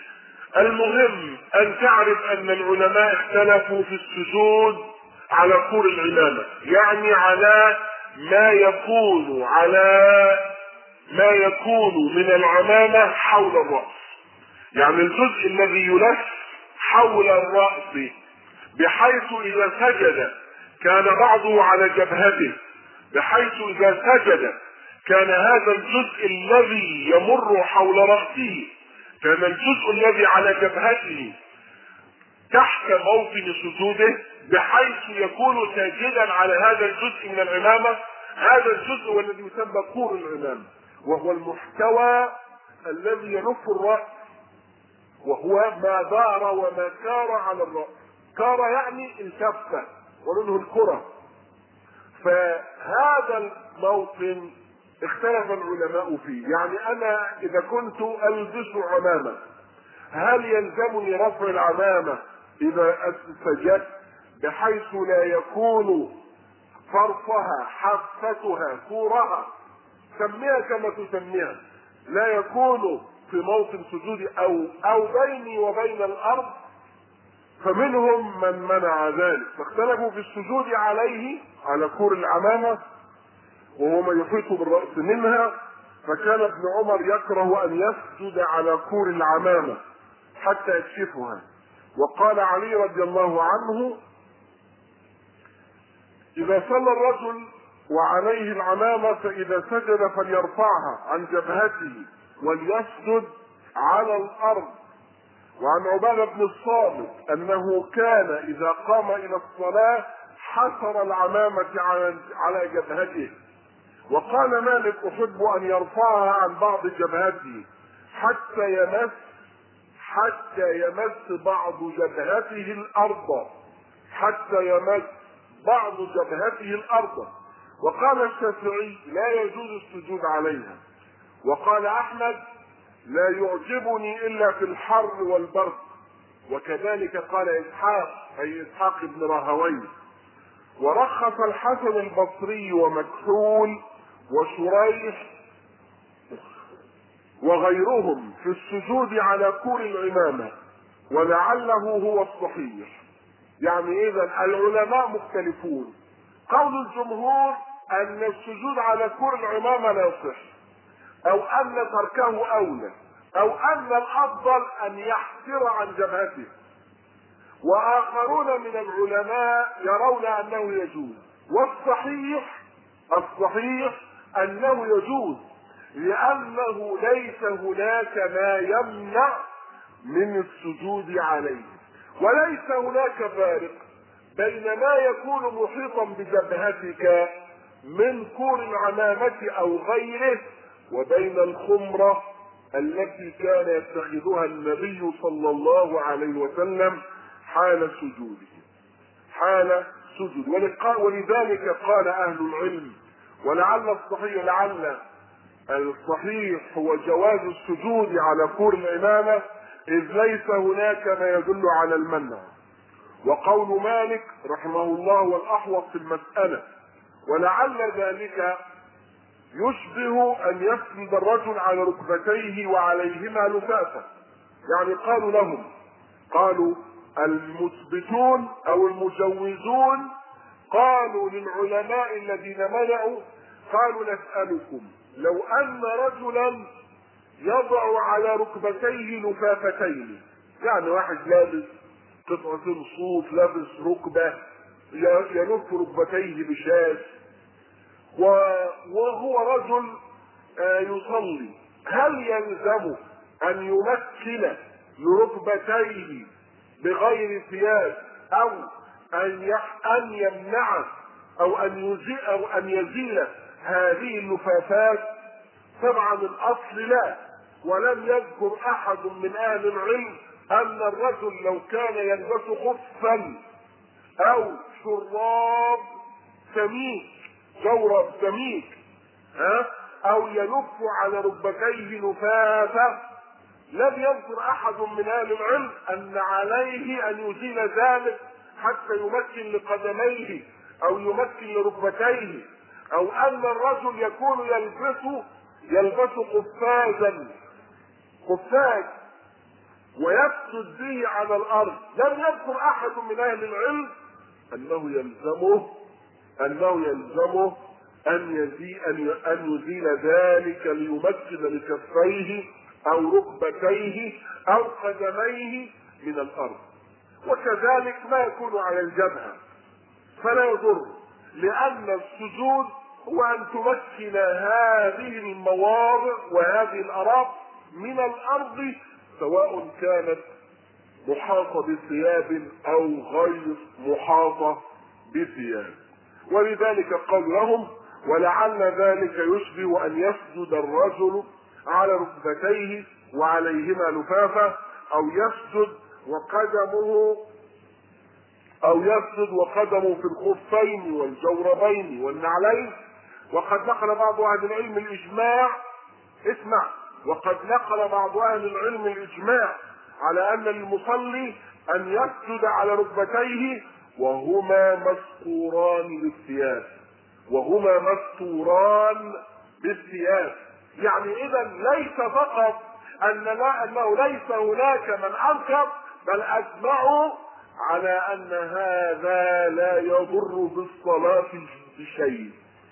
المهم أن تعرف أن العلماء اختلفوا في السجود على كور العمامة، يعني على ما يكون على ما يكون من العمامة حول الرأس، يعني الجزء الذي يلف حول الرأس بحيث إذا سجد كان بعضه على جبهته، بحيث إذا سجد كان هذا الجزء الذي يمر حول رأسه كان الجزء الذي على جبهته تحت موطن سجوده، بحيث يكون ساجدا على هذا الجزء من العمامة. هذا الجزء هو الذي يسمى كور العمامة، وهو المحتوى الذي يلف الرأس، وهو ما دار وما كار على الرأس. كار يعني التف ومنه الكرة. فهذا الموطن اختلف العلماء فيه، يعني انا اذا كنت البس عمامة هل يلزمني رفع العمامة اذا سجدت بحيث لا يكون فرفها حفتها كورها سميها كما تسميها لا يكون في موطن سجودي او او بيني وبين الارض؟ فمنهم من منع ذلك، فاختلفوا في السجود عليه على كور العمامة وهو ما يحيط بالرأس منها. فكان ابن عمر يكره ان يسجد على كور العمامة حتى يكشفها. وقال علي رضي الله عنه: اذا صلى الرجل وعليه العمامة فإذا سجد فليرفعها عن جبهته وليسجد على الأرض. وعن عبادة بن الصامت أنه كان إذا قام إلى الصلاة حصر العمامة على جبهته. وقال مالك أحب أن يرفعها عن بعض جبهته حتى يمس حتى يمس بعض جبهته الأرض حتى يمس بعض جبهته الأرض. وقال الشافعي لا يجوز السجود عليها. وقال أحمد لا يعجبني إلا في الحر والبرد. وكذلك قال إسحاق أي إسحاق بن راهويه. ورخص الحسن البصري ومكحول وشريح وغيرهم في السجود على كور العمامة ولعله هو الصحيح. يعني إذا العلماء مختلفون. قول الجمهور أن السجود على كور العمامة لا يصح، أو أن تركه أولى، أو أن الأفضل أن يحسر عن جبهته. وآخرون من العلماء يرون أنه يجوز. والصحيح الصحيح أنه يجوز، لأنه ليس هناك ما يمنع من السجود عليه. وليس هناك فارق بين ما يكون محيطا بجبهتك من كور العمامة أو غيره وبين الخمرة التي كان يتخذها النبي صلى الله عليه وسلم حال سجوده حال سجود. ولذلك قال أهل العلم ولعل الصحيح لعل الصحيح هو جواز السجود على كور العمامة، إذ ليس هناك ما يدل على المنع. وقول مالك رحمه الله والأحوط في المسألة ولعل ذلك يشبه أن يسجد الرجل على ركبتيه وعليهما لفافة. يعني قالوا لهم قالوا المثبتون أو المجوزون قالوا للعلماء الذين منعوا قالوا نسألكم لو أن رجلا يضع على ركبتيه لفافتين، يعني واحد لابس قطعة صوف لابس ركبة يلف ركبتيه بشاش وهو رجل يصلي، هل يلزمه أن يمثل لركبتيه بغير ثياب أو أن أن يمنع أو أن يزيل أو أن يزيل هذه اللفافات؟ طبعا الأصل لا. ولم يذكر أحد من أهل العلم أن الرجل لو كان يلبس خفا أو شراب سميك جورب سميك ها أو يلف على ركبتيه لفافة، لم يذكر أحد من أهل العلم أن عليه أن يزيل ذلك حتى يمكن لقدميه أو يمكن لركبتيه، أو أن الرجل يكون يلبس يلبس قفازا قفاز ويسجد به على الأرض. لم يذكر أحد من أهل العلم أنه يلزمه أنه يلزمه أن يزيل أن يزيل ذلك ليمكن لكفيه أو ركبتيه أو قدميه من الأرض. وكذلك ما يكون على الجبهة فلا يضر، لأن السجود هو أن تمكن هذه المواضع وهذه الأراضي من الأرض سواء كانت محاطة بثياب أو غير محاطة بثياب. ولذلك قال لهم ولعل ذلك يشبه أن يسجد الرجل على ركبتيه وعليهما لفافة أو يسجد وقدمه أو يسجد وقدمه في الخفين والجوربين والنعلين. وقد نقل بعض أهل العلم الإجماع اسمع وقد نقل بعض أهل العلم الإجماع على أن المصلي أن يسجد على ركبتيه وهما مستوران بالثياب وهما مستوران بالثياب. يعني إذا ليس فقط أن لا أنه ليس هناك من أنكر، بل أجمعوا على أن هذا لا يضر بالصلاة بشيء.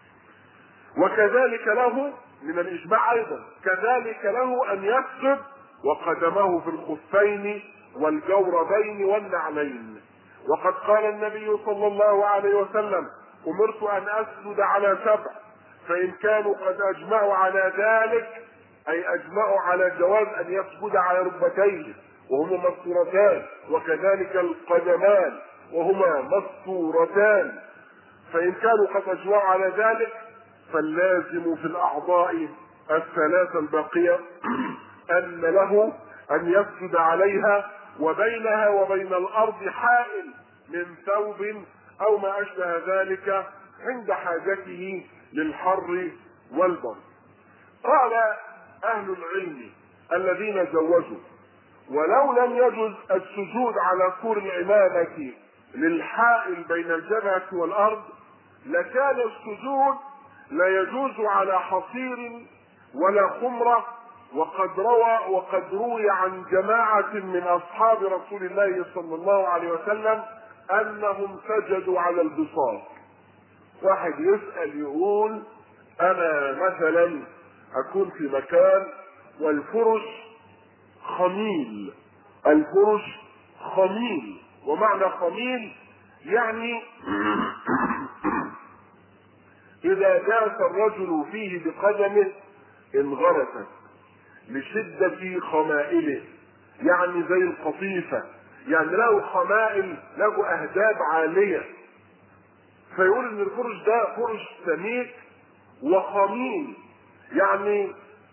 وكذلك له من الإجماع أيضا كذلك له أن يسجد وقدمه في الخفين والجوربين والنعلين. وقد قال النبي صلى الله عليه وسلم أمرت أن أسجد على سبع، فإن كانوا قد أجمعوا على ذلك، أي أجمعوا على جواز أن يسجد على ركبتيه وهما مستورتان، وكذلك القدمان وهما مستورتان، فإن كانوا قد أجمعوا على ذلك فاللازم في الأعضاء الثلاثة الباقية أن له أن يسجد عليها وبينها وبين الأرض حائل من ثوب أو ما أشبه ذلك عند حاجته للحر والبرد. قال أهل العلم الذين جوزوا: ولو لم يجوز السجود على كور العمامة للحائل بين الجبهة والأرض لكان السجود لا يجوز على حصير ولا خمرة، وقد روى وقد روي عن جماعة من أصحاب رسول الله صلى الله عليه وسلم أنهم سجدوا على البساط. واحد يسأل يقول: أنا مثلا أكون في مكان والفرش خميل، الفرش خميل، ومعنى خميل يعني إذا داس الرجل فيه بقدمه انغرست لشدة خمائله، يعني زي القطيفة، يعني له خمائل، له أهداب عالية، فيقول إن الفرش ده فرش سميك وخميل، يعني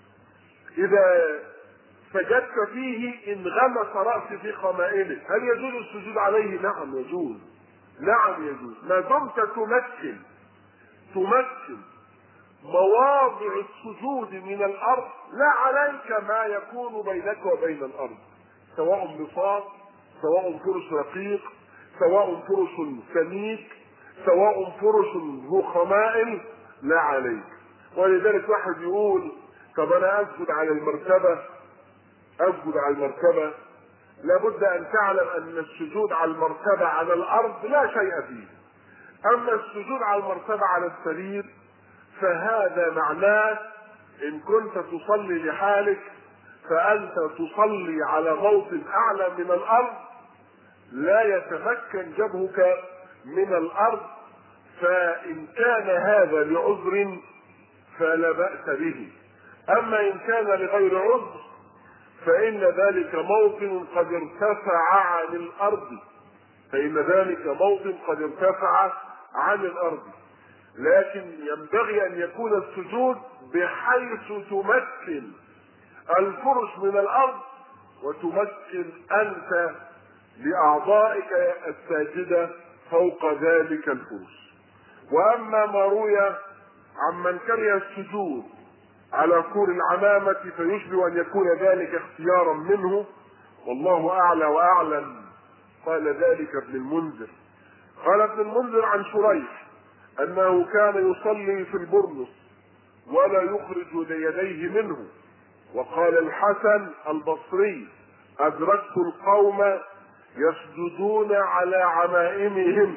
إذا سجدت فيه انغمس رأسي في خمائله. هل يجوز السجود عليه؟ نعم يجوز، نعم يجوز، ما دمت تمكن تمكن مواضع السجود من الأرض، لا عليك ما يكون بينك وبين الأرض، سواء بساط، سواء فرش رقيق، سواء فرش سميك، سواء فرش ذو خمائل، لا عليك. ولذلك واحد يقول: طب أنا أسجد على المرتبة، أسجد على المرتبة. لابد أن تعلم أن السجود على المرتبة على الأرض لا شيء فيه، أما السجود على المرتبة على السرير فهذا معناه إن كنت تصلي لحالك فأنت تصلي على موطن أعلى من الأرض لا يتمكن جبهك من الأرض، فإن كان هذا لعذر فلا بأس به. أما إن كان لغير عذر فإن ذلك موطن قد ارتفع عن الأرض، فإن ذلك موطن قد ارتفع عن الأرض، لكن ينبغي أن يكون السجود بحيث تمكن الفرش من الأرض وتمكن أنت لأعضائك الساجدة فوق ذلك الفرش. وأما ما روي عمن كره السجود على كور العمامة فيشبه أن يكون ذلك اختيارا منه، والله أعلى وأعلم. قال ذلك ابن المنذر. قال ابن المنذر عن شريح أنه كان يصلي في البرنس ولا يخرج يديه منه. وقال الحسن البصري: أدركت القوم يسجدون على عمائمهم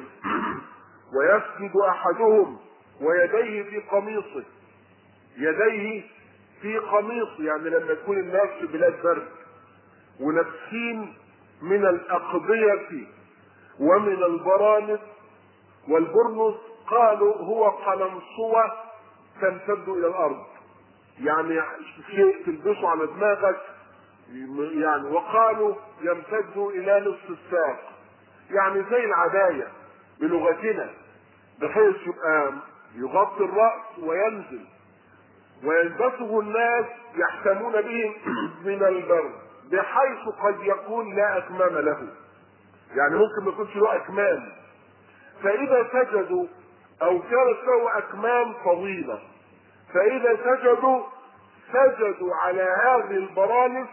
ويسجد أحدهم ويديه في قميصه، يديه في قميص، يعني لما يكون الناس في بلاد برد ولابسين من الأقضية ومن البرانس والبرنس، قالوا هو قلنسوة تمتد إلى الأرض، يعني شيء تلبسه على دماغك، يعني وقالوا يمتد إلى نصف الساق، يعني زي العباية بلغتنا، بحيث يبقى يغطي الرأس وينزل ويلبسه الناس يحتمون به من البرد، بحيث قد يكون لا أكمام له، يعني ممكن ما يكونش له أكمام، فإذا سجدوا أو كانت له أكمام طويلة فإذا سجدوا سجدوا على هذه البرانس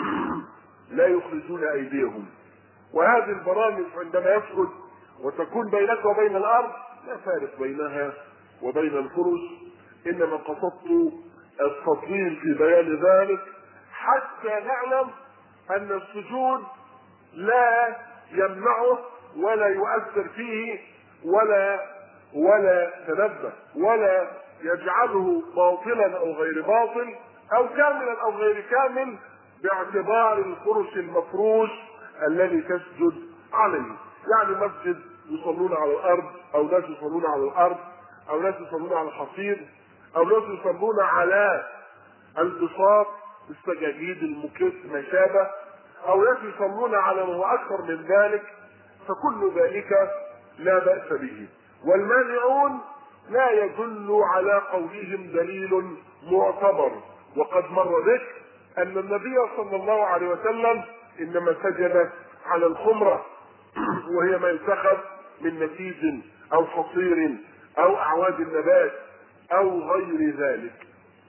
لا يخرجون أيديهم. وهذه البرامج عندما يسجد وتكون بينك وبين الأرض لا فارق بينها وبين الفرش، إنما قصدت التطويل في بيان ذلك حتى نعلم أن السجود لا يمنعه ولا يؤثر فيه ولا ولا تنبه ولا يجعله باطلا أو غير باطل أو كاملا أو غير كامل، باعتبار الفرش المفروش الذي تسجد عليه. يعني مسجد يصلون على الارض، او ناس يصلون على الارض، او ناس يصلون على الحصير، او ناس يصلون على البساط السجاجيد المكت ما شابه، او ناس يصلون على ما هو اكثر من ذلك، فكل ذلك لا بأس به. والمانعون لا يدل على قولهم دليل معتبر. وقد مر ذكر ان النبي صلى الله عليه وسلم انما سجد على الخمرة، وهي ما يتخذ من نسيج او حصير او اعواد النبات او غير ذلك.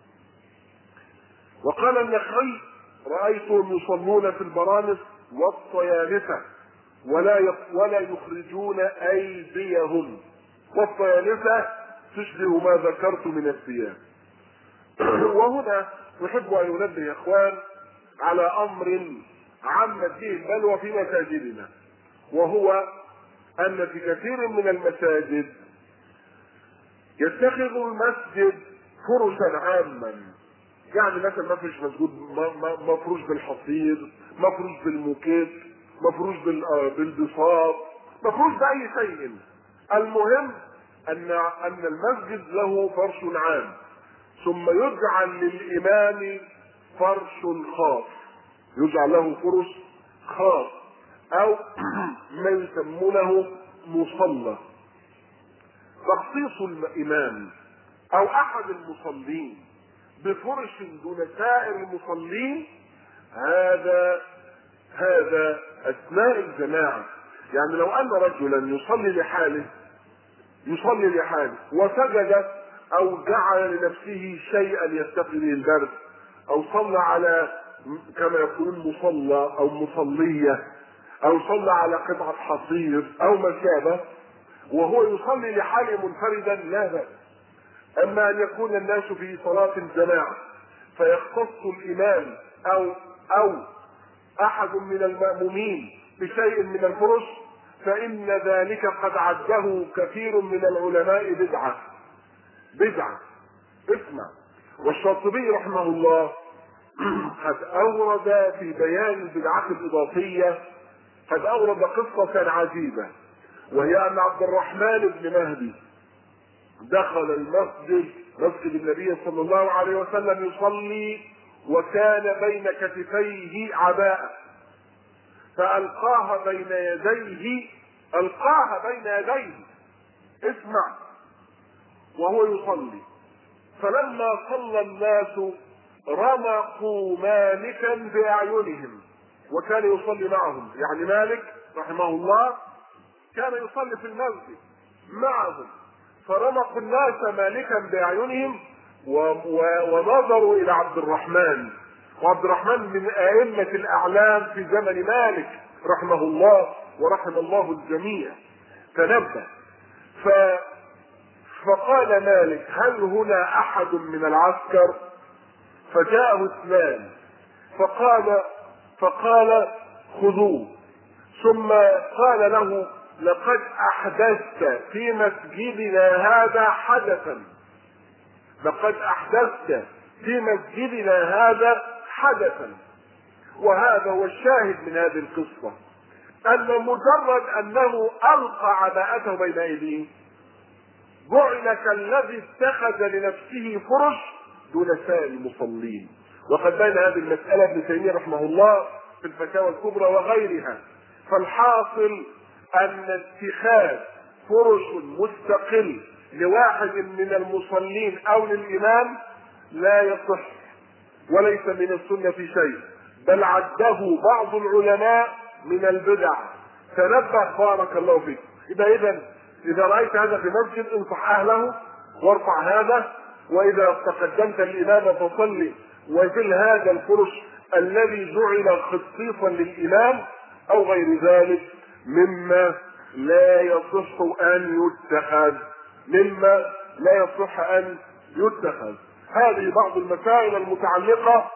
وقال النخعي: رأيتهم يصلون في البرامس والطيالسة ولا ولا يخرجون ايديهم. والطيالسة تشبه ما ذكرت من الثياب. وهنا نحب ان ننبه يا اخوان على امر عامة به البلوى في مساجدنا، وهو ان في كثير من المساجد يتخذ المسجد فرشا عاما. يعني مثلا مفروش مسجود مفروش بالحصير، مفروش بالموكيت، مفروش بالبساط، مفروش باي شيء. المهم ان ان المسجد له فرش عام، ثم يجعل للامام فرش خاص، يجعل له فرش خاص، او ما يسمونه مصلى. تخصيص الامام او احد المصلين بفرش دون سائر المصلين، هذا هذا اثناء الجماعه. يعني لو ان رجلا يصلي لحاله يصلي لحاله وسجد او جعل لنفسه شيئا يتقي به البرد، او صلى على كما يقولون مصلى او مصليه، او صلى على قطعه حصير او ما شابه، وهو يصلي لحاله منفردا، لا بأس. اما ان يكون الناس في صلاة الجماعة فيختص الامام او او احد من المأمومين بشيء من الفرش، فان ذلك قد عده كثير من العلماء بدعة بدعة اسمع. والشاطبي رحمه الله قد اورد في بيان البدعة الاضافية، قد اورد قصة عجيبة، وهي ان عبد الرحمن بن مهدي دخل المسجد مسجد النبي صلى الله عليه وسلم يصلي، وكان بين كتفيه عباءة، فألقاها بين يديه ألقاها بين يديه اسمع وهو يصلي. فلما صلى الناس رمقوا مالكا بأعينهم، وكان يصلي معهم. يعني مالك رحمه الله كان يصلي في المسجد معهم، فرمقوا الناس مالكا بأعينهم ونظروا إلى عبد الرحمن. وعبد الرحمن من أئمة الأعلام في زمن مالك رحمه الله ورحم الله الجميع. تنبه ف... فقال مالك: هل هنا أحد من العسكر؟ فجاءه اثنان فقال فقال خذوه. ثم قال له: لقد احدثت في مسجدنا هذا حدثا لقد احدثت في مسجدنا هذا حدثا. وهذا هو الشاهد من هذه القصة، ان مجرد انه القى عباءته بين ايديه جعل كالذي اتخذ لنفسه فرش دون سائر المصلين. وقد بين هذه المسألة ابن تيمية رحمه الله في الفتاوى الكبرى وغيرها. فالحاصل ان اتخاذ فرش مستقل لواحد من المصلين او للامام لا يصح وليس من السنة في شيء، بل عده بعض العلماء من البدع. تنبه بارك الله فيك. اذا اذا اذا رايت هذا في مسجد انصح اهله وارفع هذا، واذا تقدمت الامام فصلي وزل هذا الفرش الذي جعل خصيصا للامام او غير ذلك مما لا يصح ان يتخذ مما لا يصح ان يتخذ. هذه بعض المسائل المتعلقة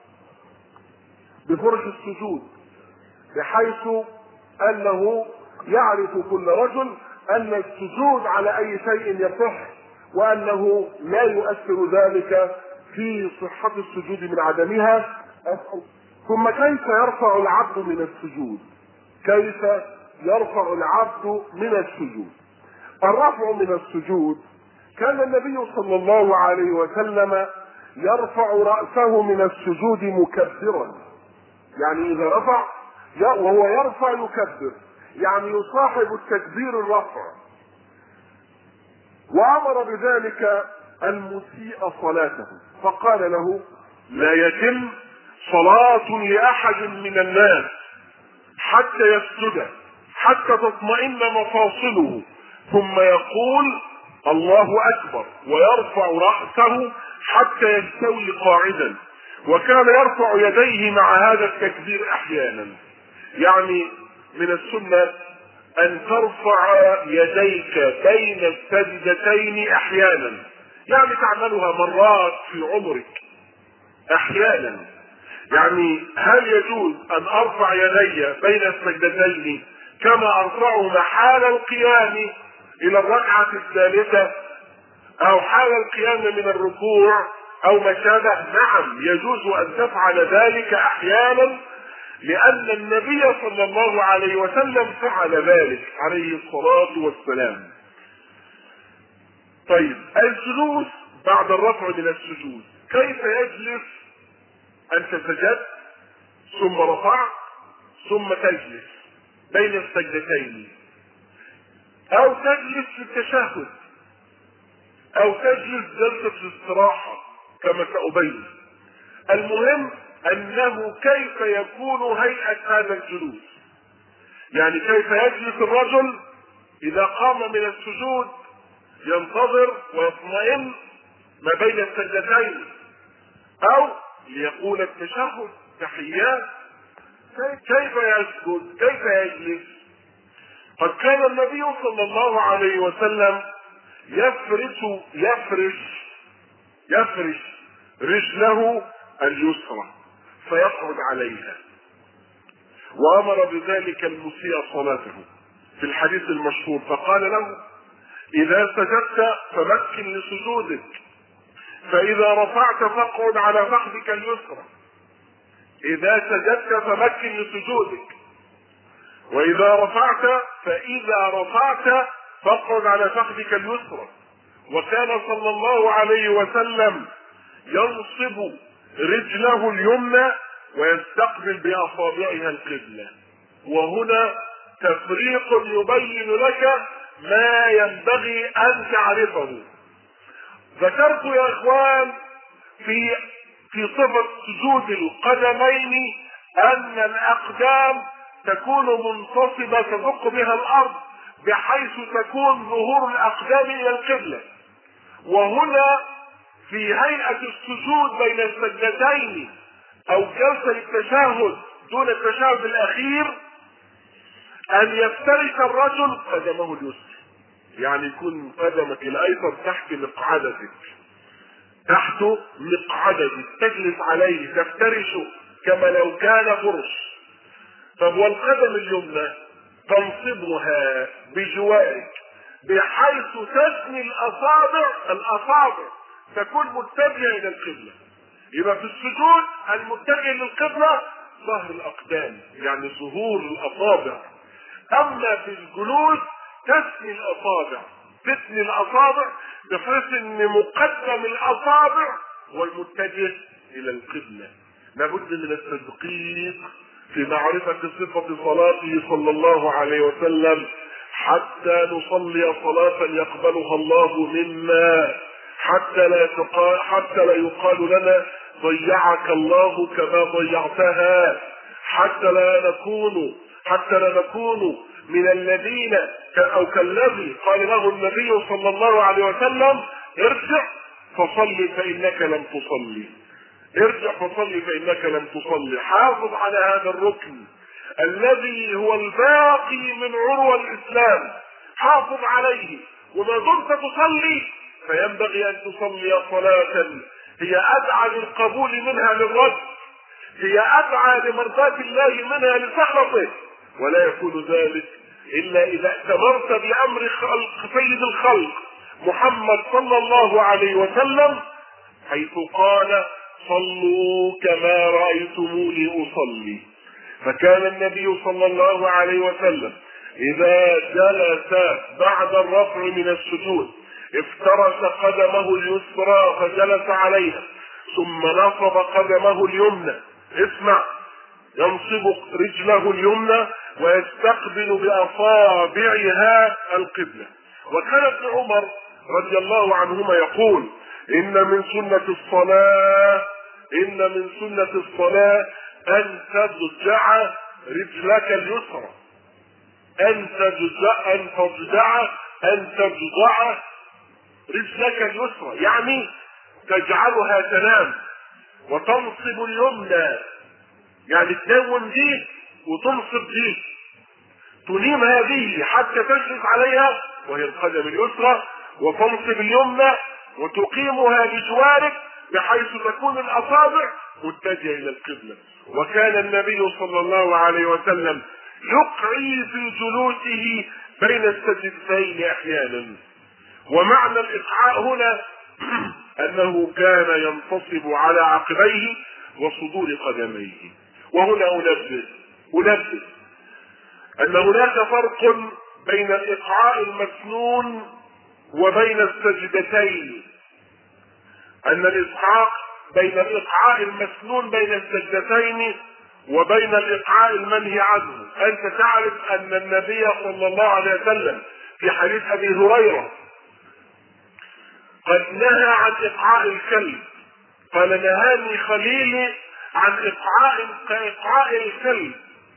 بفرش السجود، بحيث انه يعرف كل رجل ان السجود على اي شيء يصح، وانه لا يؤثر ذلك في صحة السجود من عدمها. ثم كيف يرفع العبد من السجود؟ كيف يرفع العبد من السجود. الرفع من السجود كان النبي صلى الله عليه وسلم يرفع رأسه من السجود مكبرا، يعني إذا رفع وهو يرفع يكبر، يعني يصاحب التكبير الرفع. وأمر بذلك المسيء صلاته فقال له: لا يتم صلاة لأحد من الناس حتى يسجد حتى تطمئن مفاصله ثم يقول الله أكبر ويرفع رأسه حتى يستوي قاعدا، وكان يرفع يديه مع هذا التكبير أحيانا. يعني من السنة أن ترفع يديك بين السجدتين أحيانا، يعني تعملها مرات في عمرك أحيانا. يعني هل يجوز أن أرفع يدي بين السجدتين كما أرفعهما حال القيام إلى الركعة الثالثة أو حال القيام من الركوع أو ما شابه؟ نعم، يجوز أن تفعل ذلك أحيانا، لأن النبي صلى الله عليه وسلم فعل ذلك عليه الصلاة والسلام. طيب، الجلوس بعد الرفع من السجود، كيف يجلس؟ أنت سجدت ثم رفعت ثم تجلس بين السجدتين، أو تجلس في التشهد، أو تجلس جلسة الاستراحة كما سأبين. المهم أنه كيف يكون هيئة هذا الجلوس، يعني كيف يجلس الرجل إذا قام من السجود ينتظر ويطمئن ما بين السجدتين، أو ليقول التشهد تحيات، كيف يسجد، كيف يجلس. قد كان النبي صلى الله عليه وسلم يفرش يفرش يفرش رجله اليسرى فيقعد عليها، وأمر بذلك المسيء صلاته في الحديث المشهور، فقال له: إذا سجدت فمكن لسجودك، فإذا رفعت فاقعد على فخذك اليسرى. إذا سجدت فمكن لسجودك، وإذا رفعت فإذا رفعت فاقعد على فخذك اليسرى. وكان صلى الله عليه وسلم ينصب رجله اليمنى ويستقبل بأصابعها القبلة. وهنا تفريق يبين لك ما ينبغي أن تعرفه. ذكرت يا إخوان في في صفة سجود القدمين أن الأقدام تكون منتصبة تدق بها الأرض بحيث تكون ظهور الأقدام إلى القبلة. وهنا في هيئة السجود بين السجدتين أو جلسة التشهد دون التشهد الأخير أن يفترش الرجل قدمه اليسرى، يعني يكون قدمك الأيسر تحت مقعدتك، تحت مقعدتك تجلس عليه تفترشه كما لو كان فرش. طب والقدم اليمنى تنصبها بجوارك بحيث تثني الأصابع الأصابع تكون متجهة إلى القبلة. يبقى في السجود المتجه للقبلة ظهر الأقدام، يعني ظهور الأصابع. أما في الجلوس تثني الأصابع تثني الأصابع بحيث أن مقدم الأصابع هو المتجه إلى القبلة. لابد من التدقيق في معرفة صفة صلاته صلى الله عليه وسلم حتى نصلي صلاة يقبلها الله منا، حتى لا يقال حتى لا يقال لنا ضيعك الله كما ضيعتها، حتى لا نكون حتى لا نكون من الذين أو كالذي قال له النبي صلى الله عليه وسلم: ارجع فصلي فإنك لم تصلي. ارجع فصلي فإنك لم تصلي. حافظ على هذا الركن الذي هو الباقي من عروة الإسلام، حافظ عليه. وما دمت تصلي فينبغي أن تصلي صلاة هي أدعى للقبول منها للرد، هي أدعى لمرضاة الله منها لسخطه، ولا يكون ذلك إلا إذا ائتمرت بأمر خلق سيد الخلق محمد صلى الله عليه وسلم، حيث قال: صلوا كما رأيتموني أصلي. فكان النبي صلى الله عليه وسلم إذا جلس بعد الرفع من السجود افترش قدمه اليسرى فجلس عليها ثم نصب قدمه اليمنى، اسمع، ينصب رجله اليمنى ويستقبل بأصابعها القبلة. وكان ابن عمر رضي الله عنهما يقول: إن من سنة الصلاة إن من سنة الصلاة أن تضجع رجلك اليسرى، أن تضجع أن تضجع أن تضجع رجلك اليسرى، يعني تجعلها تنام وتنصب اليمنى، يعني تنوم دي وتنصب دي، تنيم هذه حتى تجلس عليها وهي القدم اليسرى، وتنصب اليمنى وتقيمها بجوارك بحيث تكون الأصابع متجهة إلى القبلة. وكان النبي صلى الله عليه وسلم يقعي في جلوسه بين السجدتين أحيانا. ومعنى الإقعاء هنا أنه كان ينتصب على عقبيه وصدور قدميه. وهنا أنبه أنبه أن هناك فرق بين الإقعاء المسنون وبين السجدتين، أن الإقعاء بين الإقعاء المسنون بين السجدتين وبين الإقعاء المنهي عنه. أنت تعرف أن النبي صلى الله عليه وسلم في حديث أبي هريرة قد نهى عن إقعاء الكلب، قال: نهاني خليلي عن إقعاء كإقعاء الكلب.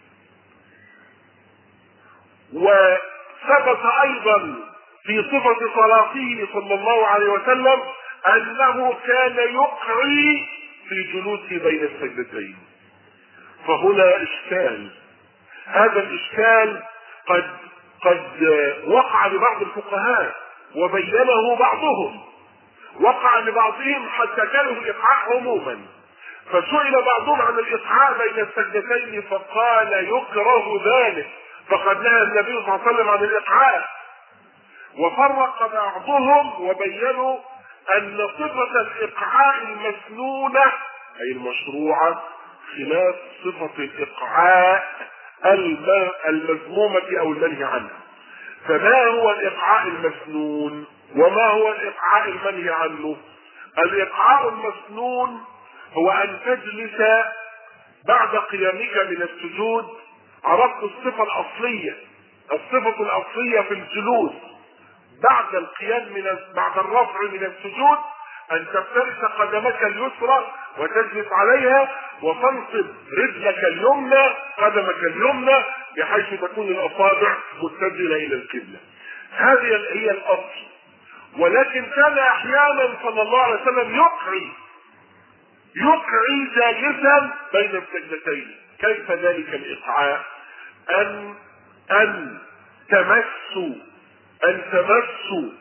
وثبت أيضا في صفة صلاته صلى الله عليه وسلم أنه كان يقعي في جلوسه بين السجدتين. فهنا إشكال، هذا الإشكال قد قد وقع لبعض الفقهاء وبينه بعضهم، وقع لبعضهم حتى كانوا في الإقعاء عموما. فسئل بعضهم عن الإقعاء بين السجدتين فقال: يكره ذلك، فقد نهى النبي صلى الله عليه وسلم عن الإقعاء. وفرق بعضهم وبينوا أن صفة الإقعاء المسنونة أي المشروعة خلاف صفة الإقعاء المذمومة أو المنهي عنها. فما هو الإقعاء المسنون وما هو الإقعاء المنهي عنه؟ الإقعاء المسنون هو أن تجلس بعد قيامك من السجود، عرفت الصفة الأصلية، الصفة الأصلية في الجلوس بعد القيام من بعد الرفع من السجود أن تفترش قدمك اليسرى وتجلس عليها وتنصب رجلك اليمنى قدمك اليمنى بحيث تكون الأصابع متجهة إلى القبلة. هذه هي الأصل. ولكن كان أحيانا صلى الله عليه وسلم يقعي يقعي جالسا بين السجدتين. كيف ذلك الإقعاء؟ أن أن تمسوا أن تمسوا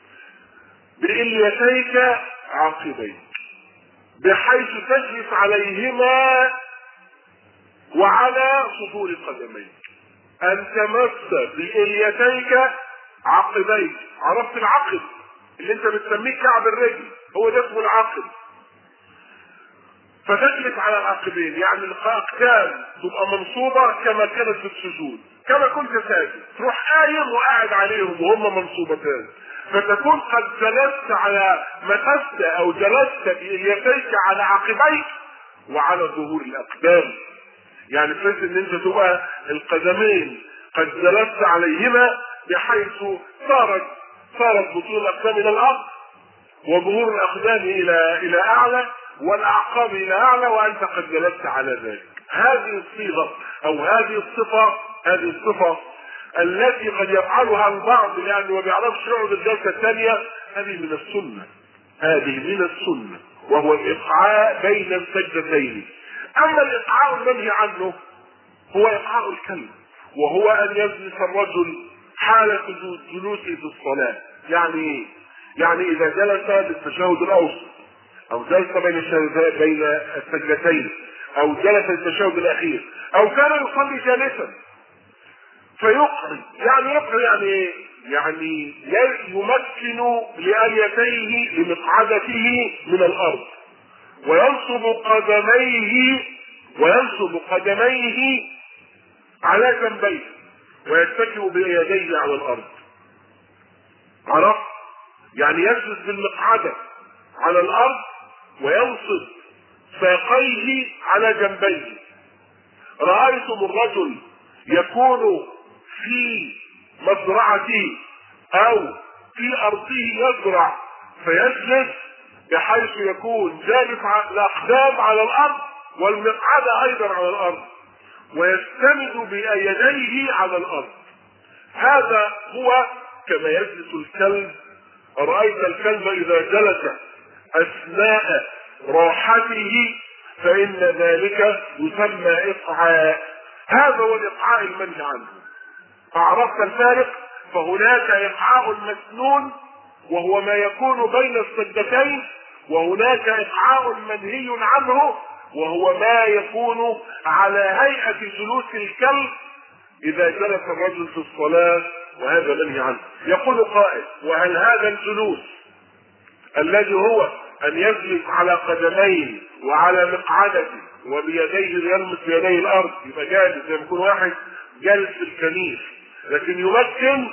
بإليتيك عقبيك بحيث تجلس عليهما وعلى صدور قدميك. أن تمس بإليتيك عقبيك، عرفت العقب اللي انت بتسميه كعب الرجل، هو ده اسمه العقب. فتجلس على العقبين، يعني الأقدام تبقى منصوبة كما كانت في السجود، كما كنت ساجد، تروح قايم وقاعد عليهم وهم منصوبتان، فتكون قد جلست على مسست او جلست بإليتيك على عقبيك وعلى ظهور الأقدام. يعني تحس ان انت تبقى القدمين قد جلست عليهما بحيث صارت صارت بطون الأقدام إلى الأرض وظهور الأقدام إلى إلى أعلى والأعقاب إلى أعلى، وأنت قد جلست على ذلك. هذه الصيغة أو هذه الصفة هذه الصفة التي قد يفعلها البعض لأنه ما بيعرفش يقعد الجلسة الثانية، هذه من السنة هذه من السنة وهو الإقعاء بين السجدتين. أما الإقعاء المنهي عنه هو إقعاء الكلب، وهو أن يجلس الرجل حال جلوسه في الصلاة. يعني يعني إذا جلس للتشهد الأوسط أو جلس بين بين السجدتين أو جلس للتشهد الأخير أو كان يصلي جالسا فيقعي. يعني يقعي يعني يعني يمكن لآليتيه لمقعدته من الأرض وينصب قدميه وينصب قدميه على جنبيه ويتكئ بيديه على الارض. عرفت؟ يعني يجلس بالمقعدة على الارض وينصب ساقيه على جنبيه. رأيتم الرجل يكون في مزرعته او في ارضه يزرع فيجلس بحيث يكون جالس الاقدام على الارض والمقعدة ايضا على الارض ويستند بيديه على الارض. هذا هو كما يجلس الكلب. أرأيت الكلب إذا جلس أثناء راحته فإن ذلك يسمى إقعاء. هذا هو الإقعاء المنهي عنه. أعرفت الفارق؟ فهناك إقعاء مسنون وهو ما يكون بين السجدتين، وهناك إقعاء منهي عنه وهو ما يكون على هيئة جلوس الكلب إذا جلس الرجل في الصلاة، وهذا منهي عنه. يقول قائل: وهل هذا الجلوس الذي هو أن يجلس على قدمين وعلى مقعدة وبيديه يلمس بيديه الأرض، يبقى جالس زي ما يكون واحد جالس في الكنيس لكن يمكن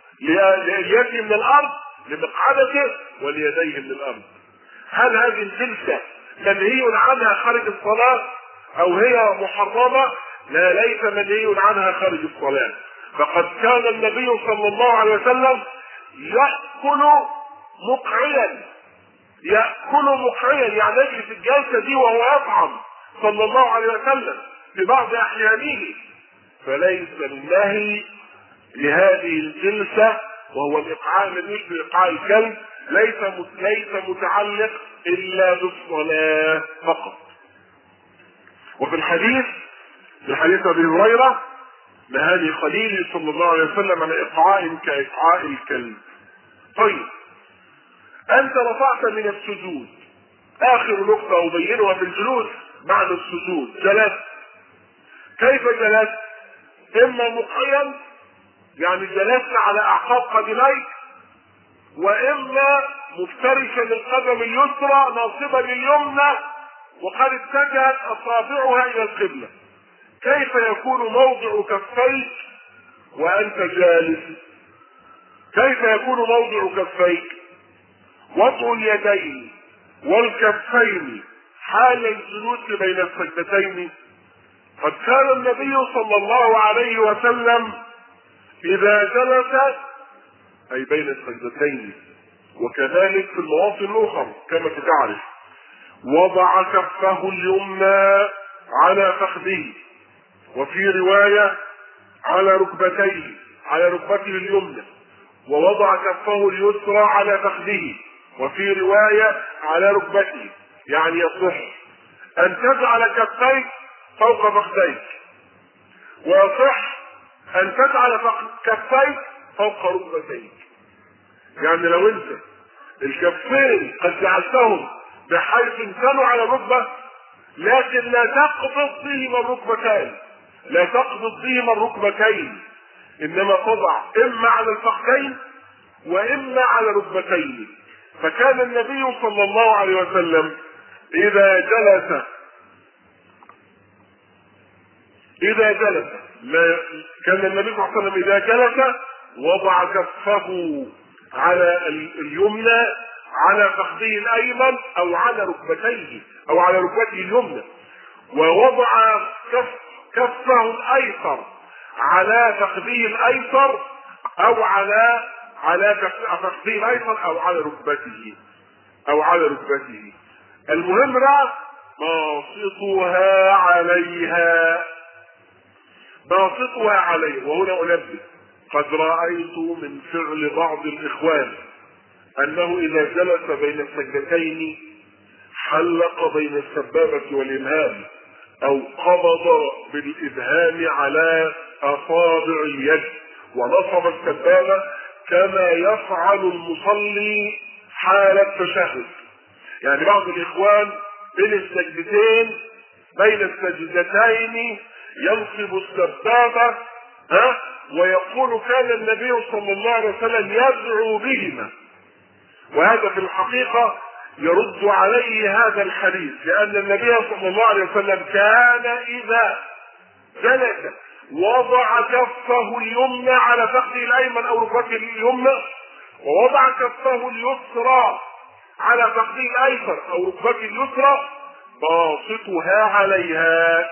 ليده من الأرض لمقعدته وليديه من الأرض، هل هذه الجلسة منهي عنها خارج الصلاة أو هي محرمة؟ لا، ليس منهي عنها خارج الصلاة. فقد كان النبي صلى الله عليه وسلم يأكل مقعيا، يأكل مقعيا يعني يجلس في الجلسة دي وهو يطعم صلى الله عليه وسلم في بعض أحيانه. فليس النهي لهذه الجلسة وهو الإقعاء الذي يشبه إقعاء الكلب ليس ليس متعلق إلا بالصلاة فقط. وفي الحديث في حديث أبي هريرة: نهاني خليلي صلى الله عليه وسلم عن إقعاء كإقعاء الكلب. طيب، أنت رفعت من السجود، آخر نقطة أبينها في الجلوس معنى السجود. جلست، كيف جلست؟ إما مقعيا يعني جلست على أعقاب قدميك، وإما مفترشا القدم اليسرى ناصبا لليمنى وقد اتجهت أصابعها إلى القبلة. كيف يكون موضع كفيك وأنت جالس؟ كيف يكون موضع كفيك؟ وضع اليدين والكفين حال الجلوس بين السجدتين. قد كان النبي صلى الله عليه وسلم إذا جلس أي بين السجدتين وكذلك في المواطن الأخرى كما تعرف وضع كفه اليمنى على فخذه، وفي رواية على ركبتيه على ركبته اليمنى، ووضع كفه اليسرى على فخذه، وفي رواية على ركبته. يعني يصح أن تجعل كفيك فوق فخذيك، ويصح أن تجعل كفيك فوق ركبتيك. يعني لو أنت الكفين قد جعلتهم بحيث كانوا على ركبة لكن لا تقبض بهما الركبتين لا تقبض بهما الركبتين إنما تضع إما على الفخذين وإما على ركبتين. فكان النبي صلى الله عليه وسلم إذا جلس إذا جلس لا كان النبي صلى الله عليه وسلم إذا جلس وضع كفه على اليمنى على فخذه الأيمن أو على ركبتيه أو على ركبته اليمنى، ووضع كف كفه الأيسر على فخذه الأيسر أو على على فخذه الأيسر أو على ركبته أو على ركبته. المهم بقى باسطها عليها باسطها عليه. وهنا أنبه: قد رأيت من فعل بعض الإخوان أنه إذا جلس بين السجدتين حلق بين السبابة والإبهام أو قبض بالإبهام على أصابع اليد ونصب السبابة كما يفعل المصلي حال التشهد. يعني بعض الإخوان بين السجدتين بين السجدتين ينصب السبابة ها ويقول كان النبي صلى الله عليه وسلم يدعو بهما، وهذا في الحقيقة يرد عليه هذا الحديث، لأن النبي صلى الله عليه وسلم كان إذا جلس وضع كفه اليمنى على فخذه الايمن او ركبته اليمنى، ووضع كفه اليسرى على فخذه الايسر او ركبته اليسرى، باسطها عليها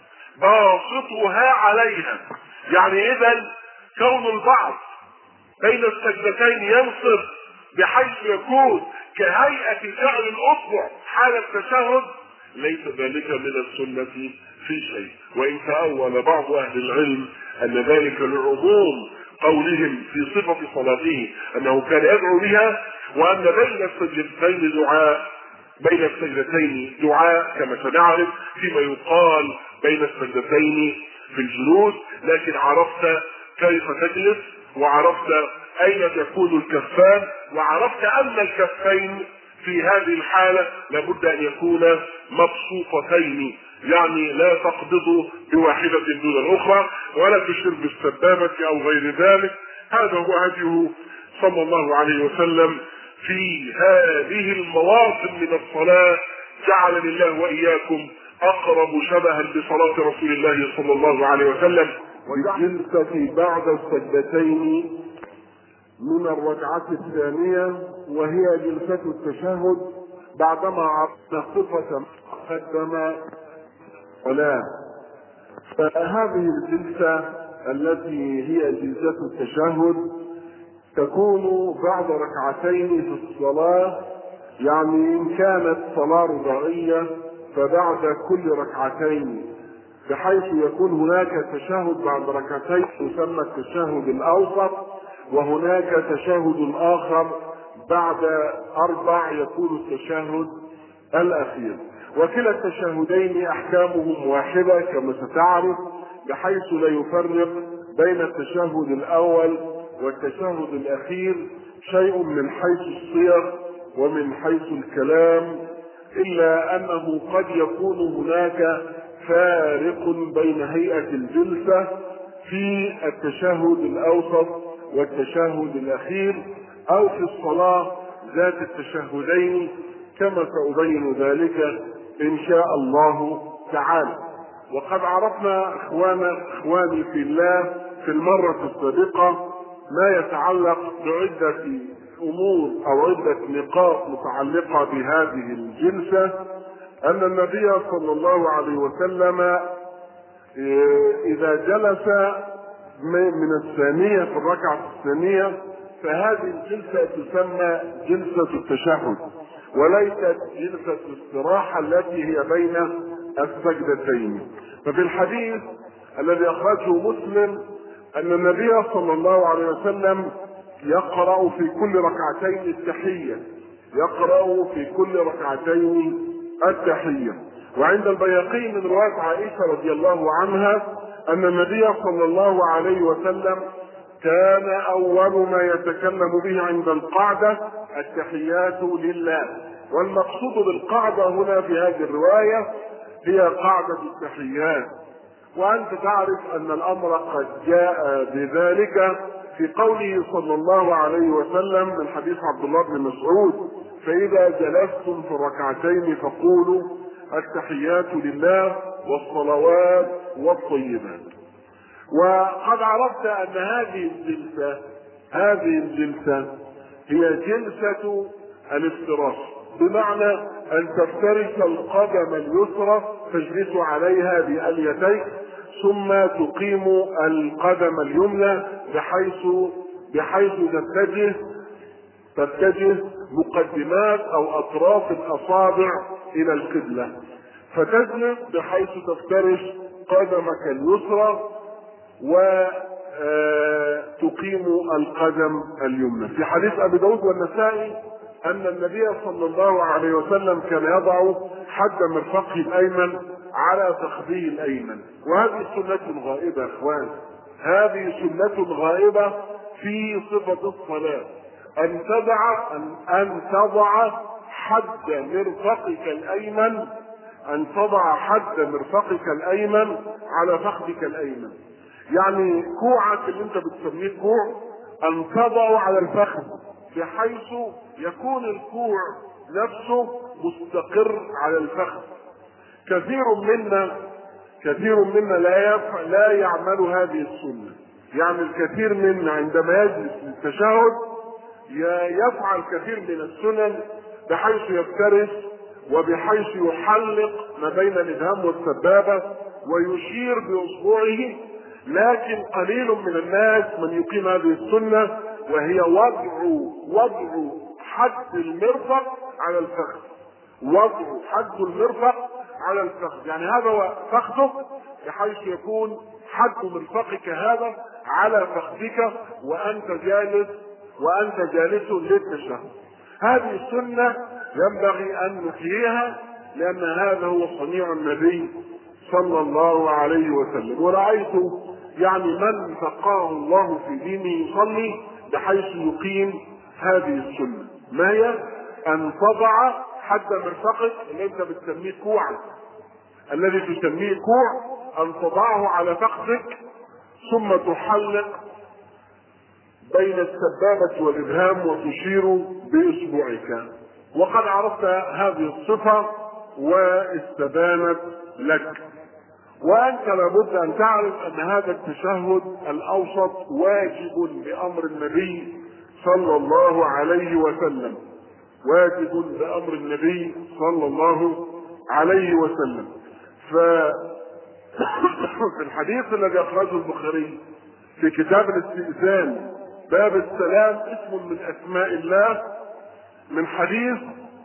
باسطها عليها يعني اذا كون البعض بين السجدتين ينصب بحيث يكون كهيئة فعل الاصبع حال التشهد، ليس ذلك من السنة في شيء، وان تأول بعض اهل العلم ان ذلك لعموم قولهم في صفة صلاته انه كان يدعو بها، وان بين السجدتين دعاء بين السجدتين دعاء كما سنعرف فيما يقال بين السجدتين في الجلوس. لكن عرفت كيف تجلس، وعرفت اين تكون الكفان، وعرفت ان الكفين في هذه الحالة لابد ان يكون مبسوطتين، يعني لا تقبض بواحدة دون الاخرى ولا تشير بالسبابة او غير ذلك. هذا هو هديه صلى الله عليه وسلم في هذه المواطن من الصلاة. جعلني الله واياكم اقرب شبها بصلاة رسول الله صلى الله عليه وسلم. والجلسة بعد السجدتين من الركعة الثانية، وهي جلسة التشهد بعدما عرفنا صفة ما قدم ولا. فهذه الجلسة التي هي جلسة التشهد تكون بعد ركعتين في الصلاة، يعني إن كانت صلاة رباعية فبعد كل ركعتين، بحيث يكون هناك تشهد بعد ركعتين يسمى التشهد الأوسط، وهناك تشهد آخر بعد أربع يكون التشهد الأخير. وكلا التشهدين أحكامهم واحدة كما ستعرف، بحيث لا يفرق بين التشهد الأول والتشهد الأخير شيء من حيث الصيغ ومن حيث الكلام، إلا أنه قد يكون هناك فارق بين هيئة الجلسة في التشهد الأوسط والتشهد الأخير، أو في الصلاة ذات التشهدين، كما سأبين ذلك إن شاء الله تعالى. وقد عرفنا إخوانا إخواني في الله في المرة السابقة ما يتعلق بعدة أمور أو عدة نقاط متعلقة بهذه الجلسة، أن النبي صلى الله عليه وسلم إذا جلس من الثانية في الركعة الثانية فهذه الجلسة تسمى جلسة التشهد، وليست جلسة الاستراحة التي هي بين السجدتين. ففي الحديث الذي أخرجه مسلم أن النبي صلى الله عليه وسلم يقرأ في كل ركعتين التحية يقرأ في كل ركعتين التحية. وعند البيهقي من رواية عائشة رضي الله عنها أن النبي صلى الله عليه وسلم كان أول ما يتكلم به عند القعدة التحيات لله. والمقصود بالقعدة هنا في هذه الرواية هي قعدة التحيات. وأنت تعرف أن الأمر قد جاء بذلك في قوله صلى الله عليه وسلم من حديث عبد الله بن مسعود: فإذا جلستم في الركعتين فقولوا التحيات لله والصلوات والطيبات. وقد عرفت أن هذه الجلسة هذه الجلسة هي جلسة الافتراش، بمعنى أن تفترش القدم اليسرى تجلس عليها بأليتيك، ثم تقيم القدم اليمنى بحيث بحيث تتجه تتجه مقدمات أو أطراف الأصابع إلى القبلة، فتجلس بحيث تفترش قدمك اليسرى وتقيم القدم اليمنى. في حديث أبي داود والنسائي أن النبي صلى الله عليه وسلم كان يضع حد مرفقه الأيمن على فخذه الأيمن. وهذه سنة غائبة يا إخوان، هذه سنة غائبة في صفة الصلاة، أن تضع أن, أن تضع حد مرفقك الأيمن أن تضع حد مرفقك الأيمن على فخذك الأيمن. يعني كوعك اللي أنت بتسميه كوع أن تضعه على الفخذ بحيث يكون الكوع نفسه مستقر على الفخذ. كثير منا كثير منا لا يفعل لا يعمل هذه السنة. يعني الكثير منا عندما يجلس للتشهد يفعل كثير من السنن بحيث يفترس وبحيث يحلق ما بين الإبهام والسبابة ويشير بإصبعه، لكن قليل من الناس من يقيم هذه السنة، وهي وضع وضع حد المرفق على الفخذ. وضع حد المرفق على الفخذ، يعني هذا هو فخذك بحيث يكون حد مرفقك هذا على فخذك وأنت جالس وأنت جالس للتشهد. هذه السنة ينبغي أن نحييها، لأن هذا هو صنيع النبي صلى الله عليه وسلم. ورأيت يعني من فقاه الله في دينه يصلي بحيث يقيم هذه السنة. ما هي؟ أن تضع حد مرفقك اللي أنت بتسميه كوعا، الذي تسميه كوع، أن تضعه على فخذك ثم تحلق بين السبابة والإبهام وتشير بإصبعك. وقد عرفت هذه الصفة واستبانت لك. وأنت لابد أن تعرف أن هذا التشهد الأوسط واجب بأمر النبي صلى الله عليه وسلم، واجب بأمر النبي صلى الله عليه وسلم. ففي الحديث الذي أخرجه البخاري في كتاب الاستئذان باب السلام اسم من أسماء الله، من حديث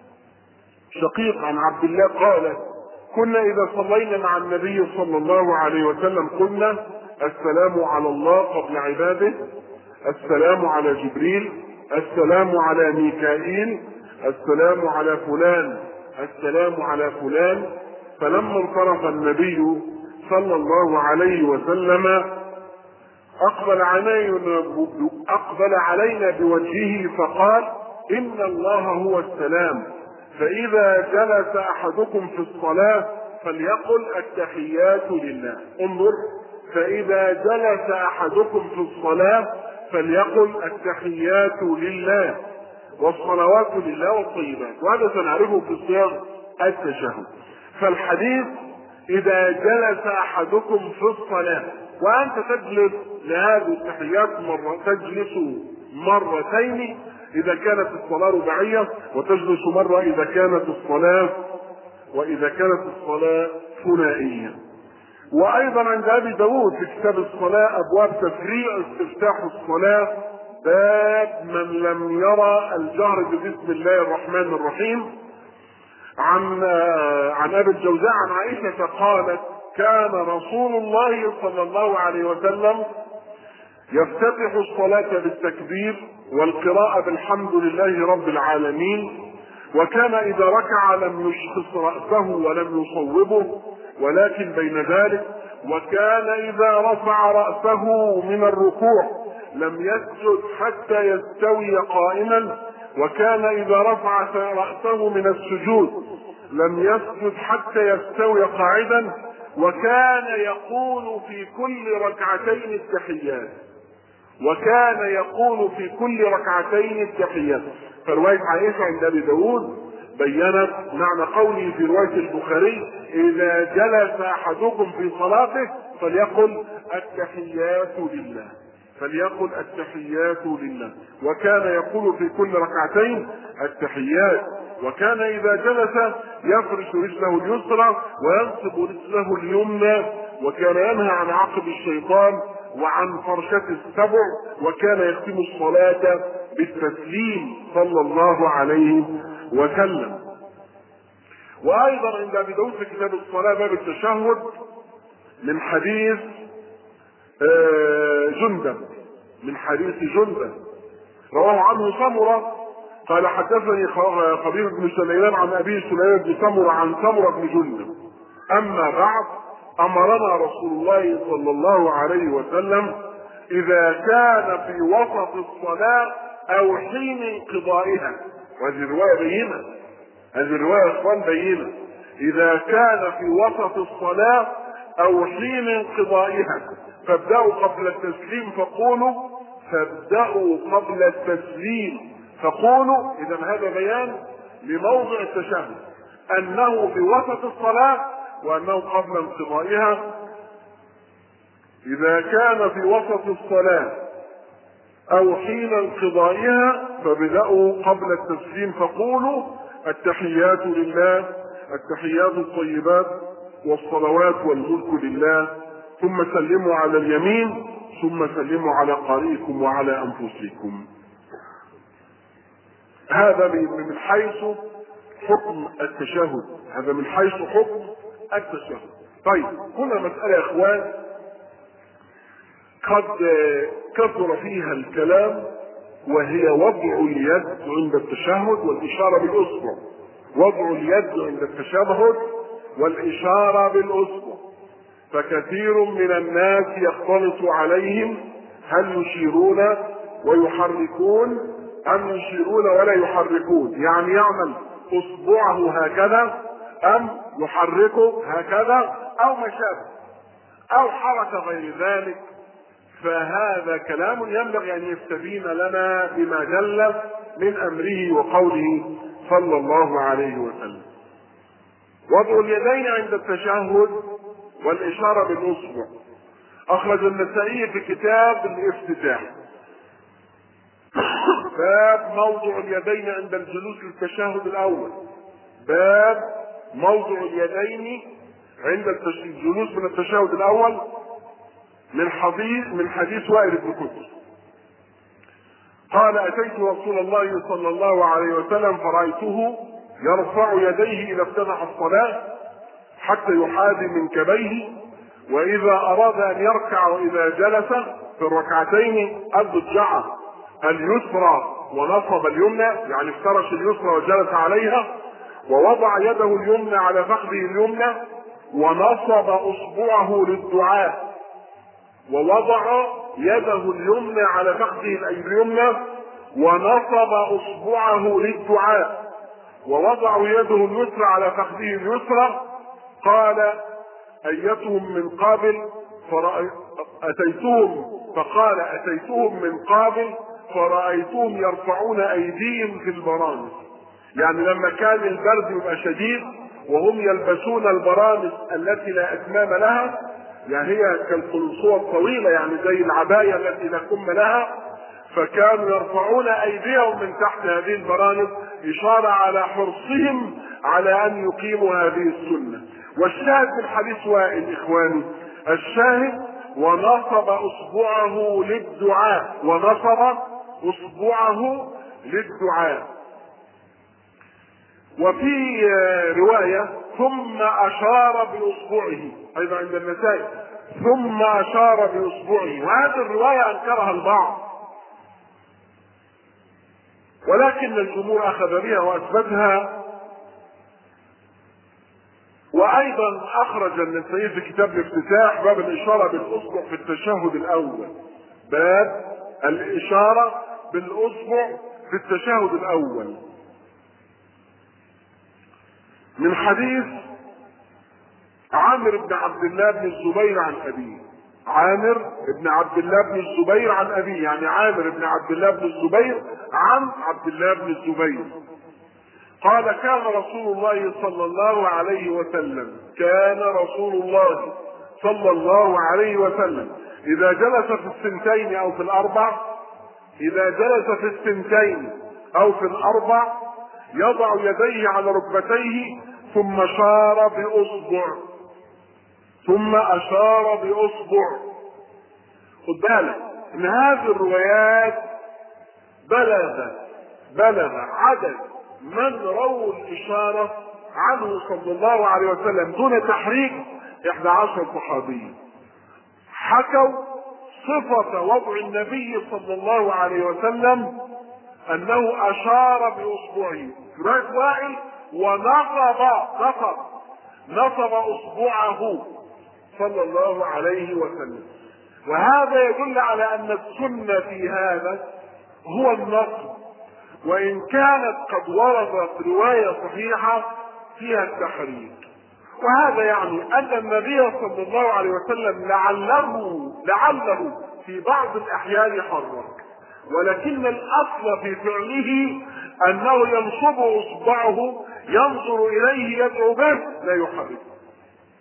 شقيق عن عبد الله قال: كنا إذا صلينا مع النبي صلى الله عليه وسلم قلنا: السلام على الله قبل عباده، السلام على جبريل، السلام على ميكائيل، السلام على فلان، السلام على فلان. فلما انصرف النبي صلى الله عليه وسلم أقبل علينا أقبل علينا بوجهه فقال: إن الله هو السلام، فإذا جلس أحدكم في الصلاة فليقل التحيات لله. انظر، فإذا جلس أحدكم في الصلاة فليقل التحيات لله والصلوات لله والطيبات. وهذا سنعرفه في صيغ التشهد. فالحديث: إذا جلس أحدكم في الصلاة، وأنت تجلس لهذه التحيات مرة، تجلس مرتين إذا كانت الصلاة رباعية، وتجلس مرة إذا كانت الصلاة وإذا كانت الصلاة ثنائية. وأيضا عند أبي داود في كتاب الصلاة أبواب تفريع استفتاح الصلاة باب من لم يرى الجهر ببسم الله الرحمن الرحيم. عن عن أبي الجوزاء عن عائشة قالت: كان رسول الله صلى الله عليه وسلم يفتتح الصلاة بالتكبير والقراءة بالحمد لله رب العالمين، وكان إذا ركع لم يشخص رأسه ولم يصوبه ولكن بين ذلك، وكان إذا رفع رأسه من الركوع لم يسجد حتى يستوي قائما، وكان إذا رفع رأسه من السجود لم يسجد حتى يستوي قاعدا، وكان يقول في كل ركعتين التحيات وكان يقول في كل ركعتين التحيات. فرواية عائشة عند أبي داود بينت معنى قوله في رواية البخاري: إذا جلس أحدكم في صلاته فليقل التحيات لله فليقل التحيات لله وكان يقول في كل ركعتين التحيات. وكان إذا جلس يفرش رجله اليسرى وينصب رجله اليمنى، وكان ينهى عن عقب الشيطان وعن فرشة السبع، وكان يختم الصلاة بالتسليم صلى الله عليه وسلم. وأيضا عند أبي داود في كتاب الصلاة باب التشهد من حديث جندب من حديث جندب رواه عنه سمرة قال: حدثني خبير بن سليمان عن أبي سليمان بن سمرة عن سمرة بن جندب: أما بعد، أمرنا رسول الله صلى الله عليه وسلم إذا كان في وسط الصلاة أو حين انقضائها، وهذه الرواية بينة هذه الرواية إخوان بينة إذا كان في وسط الصلاة أو حين انقضائها فابدأوا قبل التسليم فقولوا فابدأوا قبل التسليم فقولوا. إذا هذا بيان لموضع التشهد، أنه في وسط الصلاة وأنه قبل انقضائها إذا كان في وسط الصلاة أو حين انقضائها فابدأوا قبل التسليم فقولوا التحيات لله التحيات الطيبات والصلوات والملك لله، ثم سلموا على اليمين، ثم سلموا على قارئكم وعلى أنفسكم. هذا من حيث حكم التشهد، هذا من حيث حكم التشهد. طيب هنا مسألة يا إخوان قد كثر فيها الكلام، وهي وضع اليد عند التشهد والإشارة بالأصبع. وضع اليد عند التشهد والإشارة بالأصبع، فكثير من الناس يختلط عليهم هل يشيرون ويحركون أم يشيرون ولا يحركون، يعني يعمل أصبعه هكذا أم يحركه هكذا أو ما شابه أو حركة غير ذلك. فهذا كلام ينبغي أن يستبين لنا بما دل من أمره وقوله صلى الله عليه وسلم. وضع اليدين عند التشهد والإشارة بالأصبع. أخرج النسائي في كتاب الافتتاح باب موضع اليدين عند الجلوس للتشهد الأول. باب موضع اليدين عند الجلوس من التشهد الأول من حديث من حديث وائل بن حجر قال: أتيت رسول الله صلى الله عليه وسلم فرأيته يرفع يديه إذا افتتح الصلاة حتى يحاذي منكبيه، وإذا أراد أن يركع وإذا جلس في الركعتين أضجع اليسرى ونصب اليمنى، يعني افترش اليسرى وجلس عليها، ووضع يده اليمنى على فخذه اليمنى ونصب أصبعه للدعاء، ووضع يده اليمنى على فخذه اليمنى ونصب أصبعه للدعاء، ووضع يده اليسرى على فخذه اليسرى. قال: أيتهم من قابل فرأي... أتيتهم فقال أتيتهم من قابل فرأيتهم يرفعون أيديهم في البرامج، يعني لما كان البرد يبقى شديد وهم يلبسون البرامج التي لا أكمام لها، يعني هي كالقلنسوة الطويلة، يعني زي العباية التي لا كم لها، فكانوا يرفعون أيديهم من تحت هذه البرامج إشارة على حرصهم على أن يقيموا هذه السنة. والشاهد من حديث وائل إخواني، الشاهد ونصب أصبعه للدعاء، ونصب أصبعه للدعاء. وفي رواية ثم أشار بأصبعه أيضا عند النسائي، ثم أشار بأصبعه، وهذه الرواية أنكرها البعض، ولكن الجمهور أخذ بها وأثبتها. وأيضا أخرج النسائي في كتاب الافتتاح باب الإشارة بالأصبع في التشهد الأول. باب الإشارة بالأصبع في التشهد الأول من حديث عامر بن عبد الله بن الزبير عن أبيه. عامر بن عبد الله بن الزبير عن أبيه، يعني عامر بن عبد الله بن الزبير عن عبد الله بن الزبير قال: كان رسول الله صلى الله عليه وسلم كان رسول الله صلى الله عليه وسلم إذا جلس في الثنتين أو في الأربع إذا جلس في الثنتين أو في الأربع يضع يديه على ركبتيه ثم أشار بأصبع ثم أشار بأصبع. خد بالك إن هذه الروايات بلغ بلغ عدد من رووا الإشارة عنه صلى الله عليه وسلم دون تحريك إحدى عشر صحابي، حكوا صفة وضع النبي صلى الله عليه وسلم أنه أشار بأصبعه رواية وائل ونصب نصب نصب أصبعه صلى الله عليه وسلم. وهذا يدل على أن السنة في هذا هو النصب، وإن كانت قد وردت رواية صحيحة فيها التحريك. وهذا يعني أن النبي صلى الله عليه وسلم لعله لعله في بعض الأحيان حرك، ولكن الأصل في فعله أنه ينصب إصبعه ينظر إليه يدعو به لا يحرك.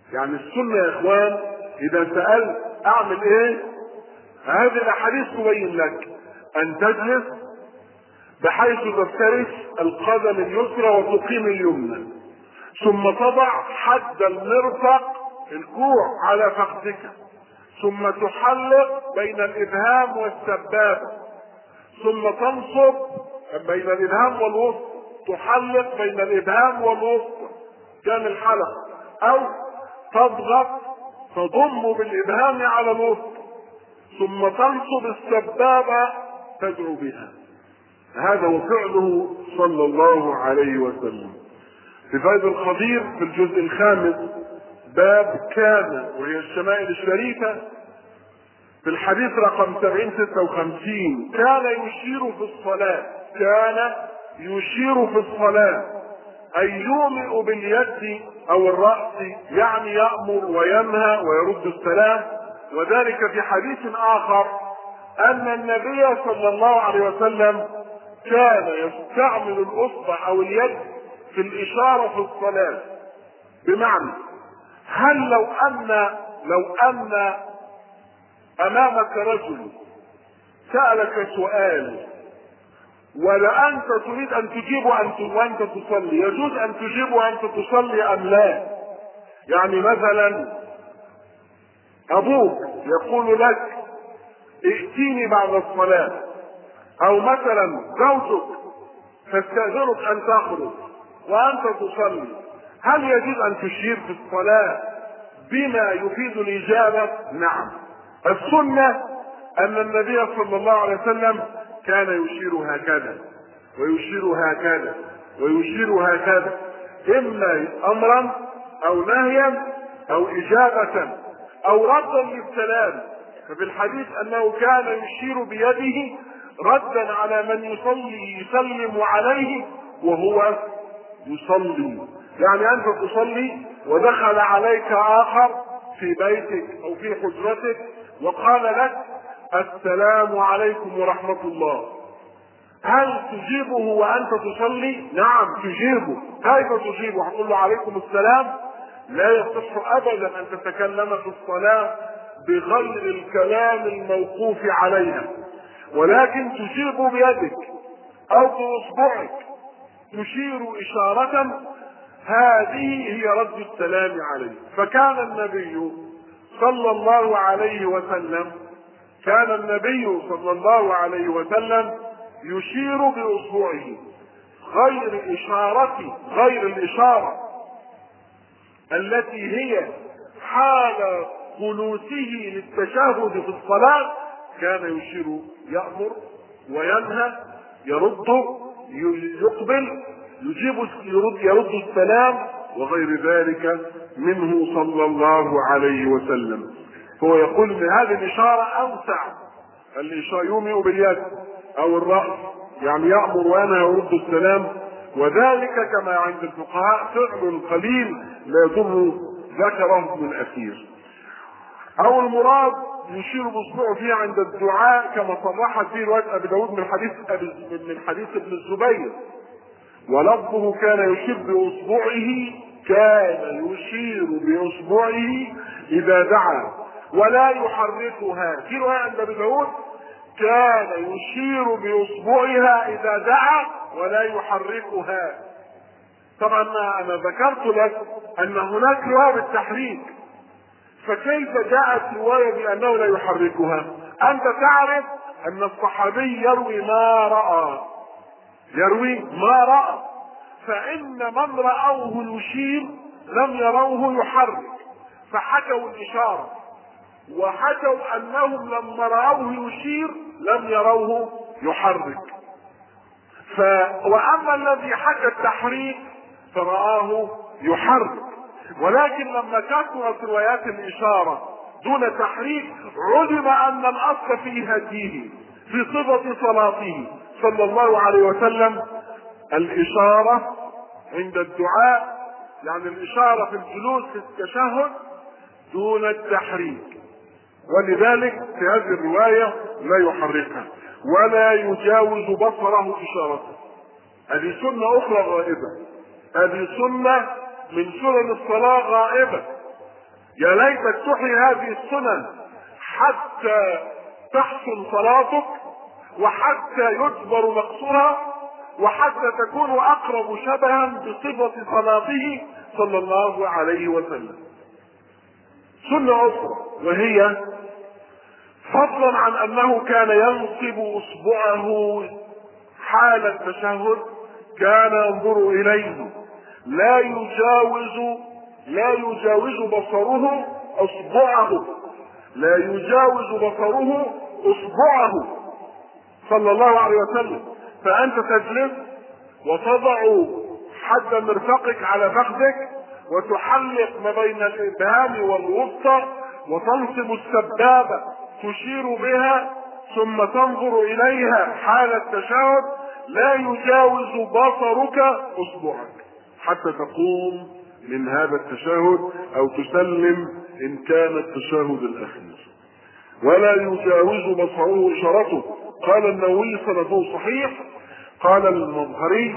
يعني السنة يا اخوان اذا سألت اعمل ايه، هذه الاحاديث تبين لك ان تجلس بحيث تفترش القدم اليسرى وتقيم اليمنى، ثم تضع حد المرفق الكوع على فخذك، ثم تحلق بين الابهام والسبابة، ثم تنصب بين الابهام والوسط، تحلق بين الابهام والوسط كان الحلق، او تضغط تضم بالابهام على الوسط، ثم تنصب السبابة تدعو بها. هذا هو فعله صلى الله عليه وسلم. في فائد الخضير في الجزء الخامس باب كان وهي الشمائل الشريفة في الحديث رقم سبعين ستة وخمسين كان يشير في الصلاة، كان يشير في الصلاة أي يومئ باليد أو الرأس، يعني يأمر وينهى ويرد السلام. وذلك في حديث آخر أن النبي صلى الله عليه وسلم كان يستعمل الأصبع أو اليد في الإشارة في الصلاة. بمعنى هل لو أن لو أن أمامك رجل سألك سؤال ولأنت تريد أن تجيب وأنت تصلي، يجوز أن تجيب وأنت تصلي أم لا؟ يعني مثلا أبوك يقول لك ائتيني بعد الصلاة، أو مثلا زوجك تستأذنك أن تخرج وأنت تصلي، هل يجوز أن تشير في الصلاة بما يفيد الإجابة؟ نعم. السنة أن النبي صلى الله عليه وسلم كان يشير هكذا ويشير هكذا ويشير هكذا، إما أمرا أو نهيا أو إجابة أو ردا للسلام. ففي الحديث أنه كان يشير بيده ردا على من يصلي يسلم عليه وهو يصلي. يعني أنت تصلي ودخل عليك آخر في بيتك أو في حجرتك وقال لك السلام عليكم ورحمة الله، هل تجيبه وأنت تصلي؟ نعم تجيبه. كيف تجيبه؟ هتقول له عليكم السلام؟ لا يصح أبدا أن تتكلم في الصلاة بغير الكلام الموقوف عليها، ولكن تجيب بيدك أو بإصبعك تشير إشارة، هذه هي رد السلام عليه. فكان النبي صلى الله عليه وسلم كان النبي صلى الله عليه وسلم يشير بإصبعه غير إشارة غير الإشارة التي هي حال جلوسه للتشهد في الصلاة، كان يشير يأمر وينهى يرد يقبل يجيب يرد, يرد السلام وغير ذلك منه صلى الله عليه وسلم. هو يقول ان هذه الإشارة أوسع، الإشارة يومئ باليد أو الرأس، يعني يأمر وينهى ويرد السلام، وذلك كما عند الفقهاء فعل قليل لا يضر ذكره من أثير. أو المراد يشير بإصبعه فيه عند الدعاء كما صرحت فيه رواية أبي داود من حديث من حديث ابن الزبير، ولفظه كان يشير بإصبعه كان يشير بإصبعه إذا دعا ولا يحركها. في رواية عند أبي داود كان يشير بإصبعها إذا دعا ولا يحركها. طبعا أنا ذكرت لك أن هناك رواية بالتحريك، فكيف جاءت رواية بأنه لا يحركها؟ أنت تعرف أن الصحابي يروي ما رأى يروي ما رأى فإن من رأوه يشير لم يروه يحرك، فحكوا الإشارة، وحكوا أنهم لما رأوه يشير لم يروه يحرك. ف... وأما الذي حكى التحريك فرآه يحرك. ولكن لما كثرت روايات الإشارة دون تحريك علم أن الأصل في هديه في صفة صلاته صلى الله عليه وسلم الإشارة عند الدعاء، يعني الإشارة في الجلوس في التشهد دون التحريك، ولذلك في هذه الرواية لا يحركها ولا يجاوز بصره إشارته. هذه سنة أخرى غائبة، هذه سنة من سنن الصلاة غائبة، يا ليتك تحيي هذه السنن حتى تحسن صلاتك، وحتى يجبر مقصورها، وحتى تكون اقرب شبها بصفة صلاته صلى الله عليه وسلم. سنة اخرى وهي فضلا عن انه كان ينصب اصبعه حال التشهد كان ينظر اليه، لا يجاوز لا يجاوز بصره اصبعه لا يجاوز بصره اصبعه صلى الله عليه وسلم. فانت تجلس وتضع حد مرفقك على فخذك وتحلق ما بين الابهام والوسطى وتنصب السبابه تشير بها ثم تنظر اليها حال التشهد، لا يجاوز بصرك اصبعك حتى تقوم من هذا التشهد او تسلم ان كان التشهد الاخير، ولا يجاوز بصره اشارته. قال النووي سنده صحيح. قال المظهري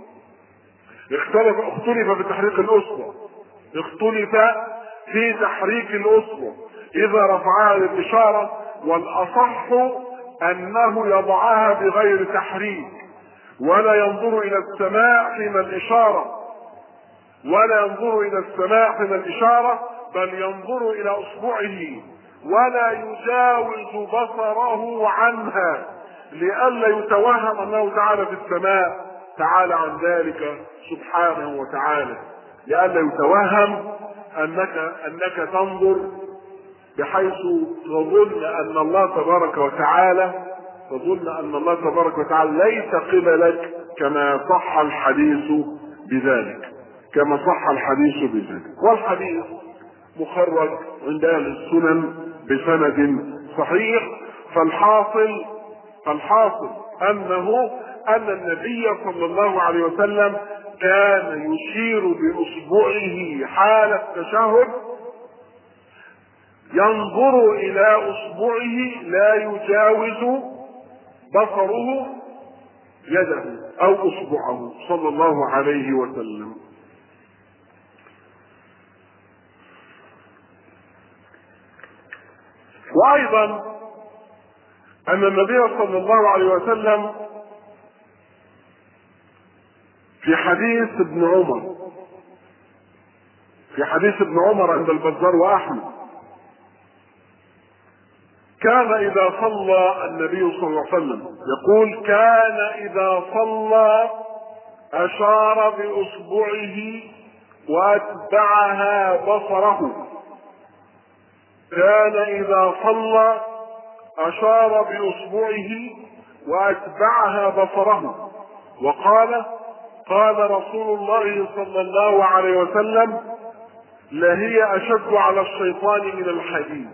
اختلف اختلف في تحريك الاصبع اختلف في تحريك الاصبع اذا رفعها للاشاره، والاصح انه يضعها بغير تحريك، ولا ينظر الى السماء حين الاشاره ولا ينظر الى السماء حين الاشاره بل ينظر الى اصبعه ولا يجاوز بصره عنها لئلا يتوهم انه تعالى في السماء، تعالى عن ذلك سبحانه وتعالى، لئلا يتوهم انك انك تنظر بحيث تظن ان الله تبارك وتعالى تظن ان الله تبارك وتعالى ليس قبلك، كما صح الحديث بذلك كما صح الحديث بذلك والحديث مخرج عند اهل السنن بسند صحيح. فالحاصل فالحاصل انه ان النبي صلى الله عليه وسلم كان يشير باصبعه حال التشهد، ينظر الى اصبعه لا يجاوز بصره يده او اصبعه صلى الله عليه وسلم. وايضا ان النبي صلى الله عليه وسلم في حديث ابن عمر في حديث ابن عمر عند البزار واحمد كان اذا صلى النبي صلى الله عليه وسلم يقول كان اذا صلى اشار باصبعه واتبعها بصره كان اذا صلى اشار باصبعه واتبعها بصره. وقال قال رسول الله صلى الله عليه وسلم لهي اشد على الشيطان من الحديد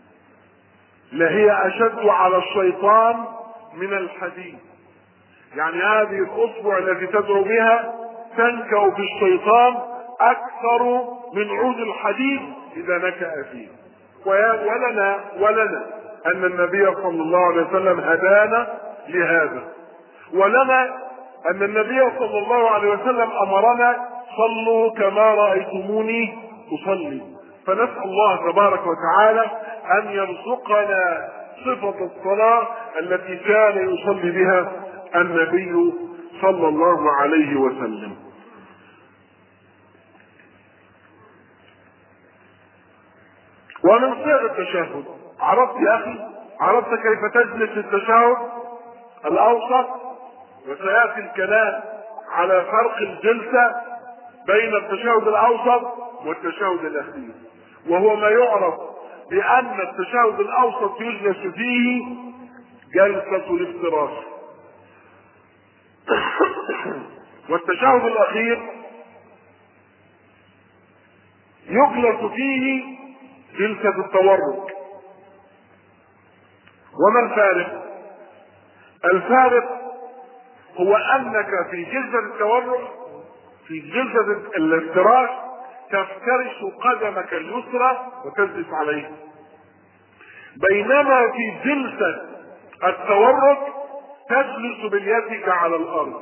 لهي اشد على الشيطان من الحديد يعني هذه الاصبع التي تدعو بها تنكأ في الشيطان اكثر من عود الحديد اذا نكأ فيه. ولنا ولنا ان النبي صلى الله عليه وسلم هدانا لهذا، ولنا ان النبي صلى الله عليه وسلم امرنا صلوا كما رايتموني اصلي. فنسال الله تبارك وتعالى ان يرزقنا صفه الصلاه التي كان يصلي بها النبي صلى الله عليه وسلم. ومن صيغ التشهد عرفت يا اخي عرفت كيف تجلس التشهد الاوسط، وسياتي الكلام على فرق الجلسه بين التشهد الاوسط والتشهد الاخير، وهو ما يعرف بان التشهد الاوسط يجلس فيه جلسه الافتراش، والتشهد الاخير يجلس فيه جلسة التورك. وما الفارق؟ الفارق هو انك في جلسة التورك في جلسة الافتراش تفترش قدمك اليسرى وتجلس عليه، بينما في جلسة التورك تجلس بيدك على الارض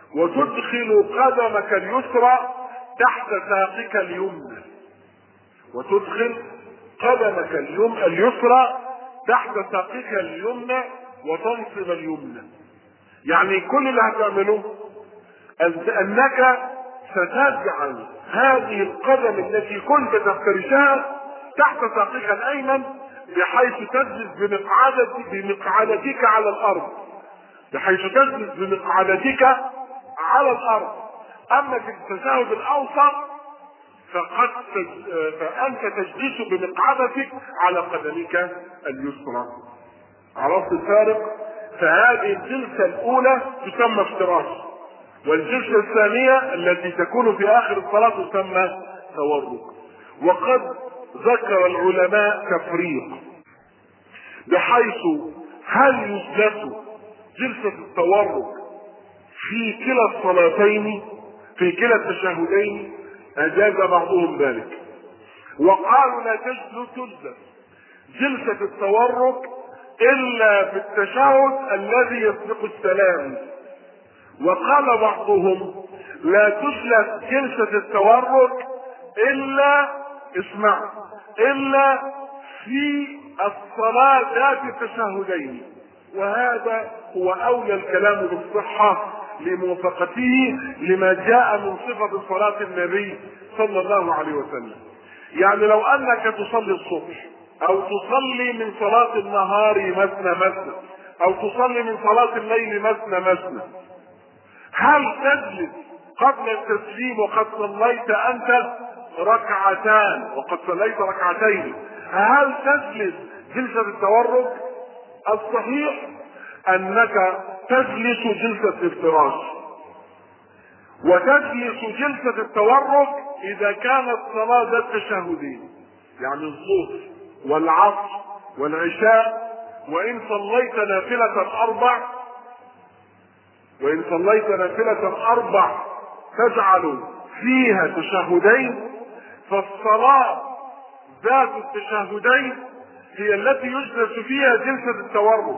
وتدخل قدمك اليسرى تحت ساقك اليمنى وتدخل قدمك اليمنى اليسرى تحت ساقك اليمنى وتنصب اليمنى. يعني كل اللي هتعمله انك ستجعل هذه القدم التي كنت تفترشها تحت ساقك الايمن بحيث تجلس بمقعدتك بمقعدتك على الارض بحيث تجلس بمقعدتك على الارض. اما في التشهد الاوسط فقد فانت تجلس بمقعدتك على قدمك اليسرى. عرفت الفارق؟ فهذه الجلسه الاولى تسمى افتراش، والجلسه الثانيه التي تكون في اخر الصلاه تسمى تورك. وقد ذكر العلماء تفريق بحيث هل يجلس جلسه التورك في كلا الصلاتين في كلا التشهدين؟ اجاز بعضهم ذلك وقالوا لا تجلس تجلس جلسه التورك الا في التشهد الذي يسبق السلام. وقال بعضهم لا تجلس جلسه التورك الا اسمع الا في الصلاه ذات التشهدين، وهذا هو اولى الكلام بالصحه لموافقته لما جاء من صفه صلاه النبي صلى الله عليه وسلم. يعني لو انك تصلي الصبح او تصلي من صلاه النهار مثنى مثنى او تصلي من صلاه الليل مثنى مثنى، هل تجلس قبل التسليم وقد صليت انت ركعتان وقد صليت ركعتين، هل تجلس جلسه التورك؟ الصحيح انك تجلس جلسه الافتراش، وتجلس جلسه التورك اذا كانت صلاه ذات تشهدين، يعني الظهر والعصر والعشاء. وان صليت نافله اربع وان صليت نافله اربع تجعل فيها تشهدين، فالصلاه ذات التشهدين هي التي يجلس فيها جلسه التورك.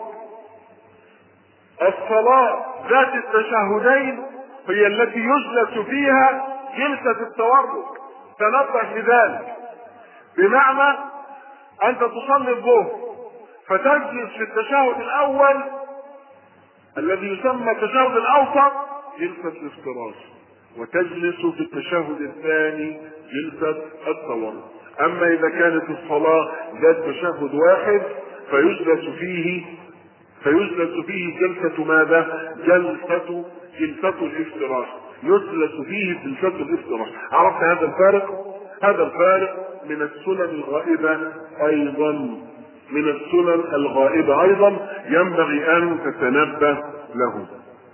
الصلاه ذات التشهدين هي التي يجلس فيها جلسه التورك. تنبه لذلك، بمعنى انت تصلي الظهر فتجلس في التشهد الاول الذي يسمى التشهد الاوسط جلسه الافتراش، وتجلس في التشهد الثاني جلسه التورك. اما اذا كانت الصلاه ذات تشهد واحد فيجلس فيه فيجلس فيه جلسه ماذا؟ جلسه جلسه الافتراش، يجلس فيه جلسه الافتراش. عرفت هذا الفارق؟ هذا الفارق من السنن الغائبه ايضا من السنن الغائبه ايضا ينبغي ان تتنبه له.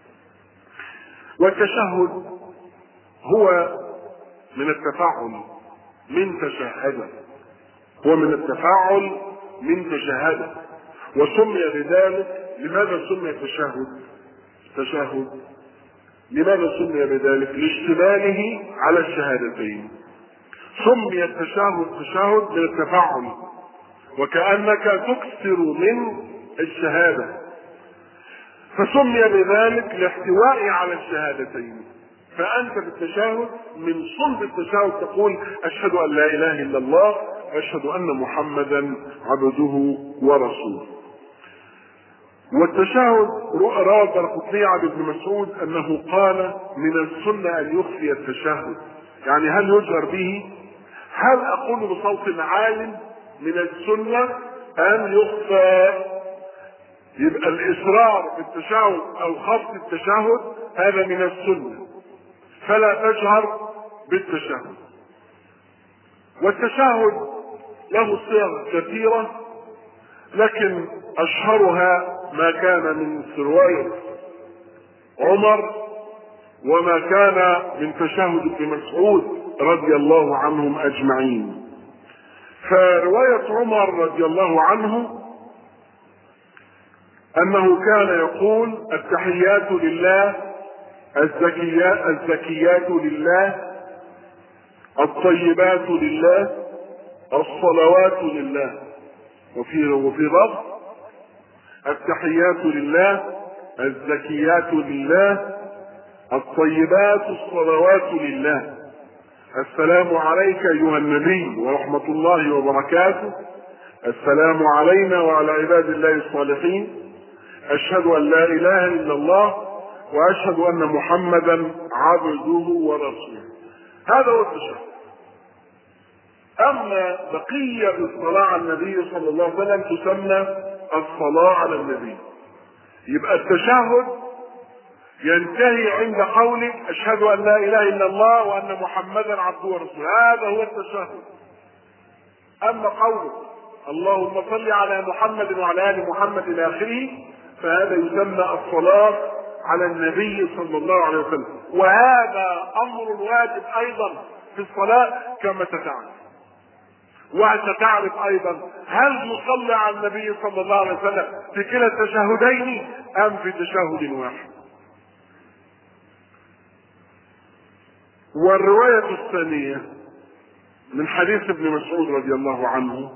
والتشهد هو من التفاعل من تشهد هو من التفاعل من تشهد وسمي بذلك. لماذا سمي التشهد تشهد؟ لماذا سمي بذلك؟ لاشتماله على الشهادتين. سمي التشهد تشهد من التفاعل، وكأنك تكثر من الشهادة، فسمي بذلك لاحتوائه على الشهادتين. فأنت بالتشهد من صلب التشهد تقول أشهد أن لا إله إلا الله وأشهد أن محمدا عبده ورسوله. والتشهد روى الدارقطني عن ابن مسعود أنه قال من السنة أن يخفي التشهد. يعني هل يجهر به؟ هل أقول بصوت عال؟ من السنة أن يخفى. يبقى الإصرار بالتشهد أو خفض التشهد هذا من السنة، فلا تجهر بالتشهد. والتشهد له صيغ كثيرة، لكن أشهرها ما كان من رواية عمر وما كان من تشهد ابن مسعود رضي الله عنهم أجمعين. فرواية عمر رضي الله عنه أنه كان يقول التحيات لله الزكيات, الزكيات لله الطيبات لله الصلوات لله. وفي وفي لفظ التحيات لله الزكيات لله الطيبات الصلوات لله. السلام عليك أيها النبي ورحمة الله وبركاته. السلام علينا وعلى عباد الله الصالحين. أشهد أن لا إله إلا الله وأشهد أن محمدا عبده ورسوله. هذا هو التشهد. أما بقية الصلاة على النبي صلى الله عليه وسلم تسمى الصلاة على النبي. يبقى التشهد ينتهي عند قولك أشهد أن لا إله إلا الله وأن محمدا عبده ورسوله. هذا هو التشهد. أما قولك اللهم صل على محمد وعلى آل محمد إلى آخره فهذا يسمى الصلاة على النبي صلى الله عليه وسلم. وهذا أمر واجب أيضا في الصلاة كما ستعرف. وستعرف أيضا هل نصلي على النبي صلى الله عليه وسلم في كلا التشهدين أم في تشهد واحد. والرواية الثانية من حديث ابن مسعود رضي الله عنه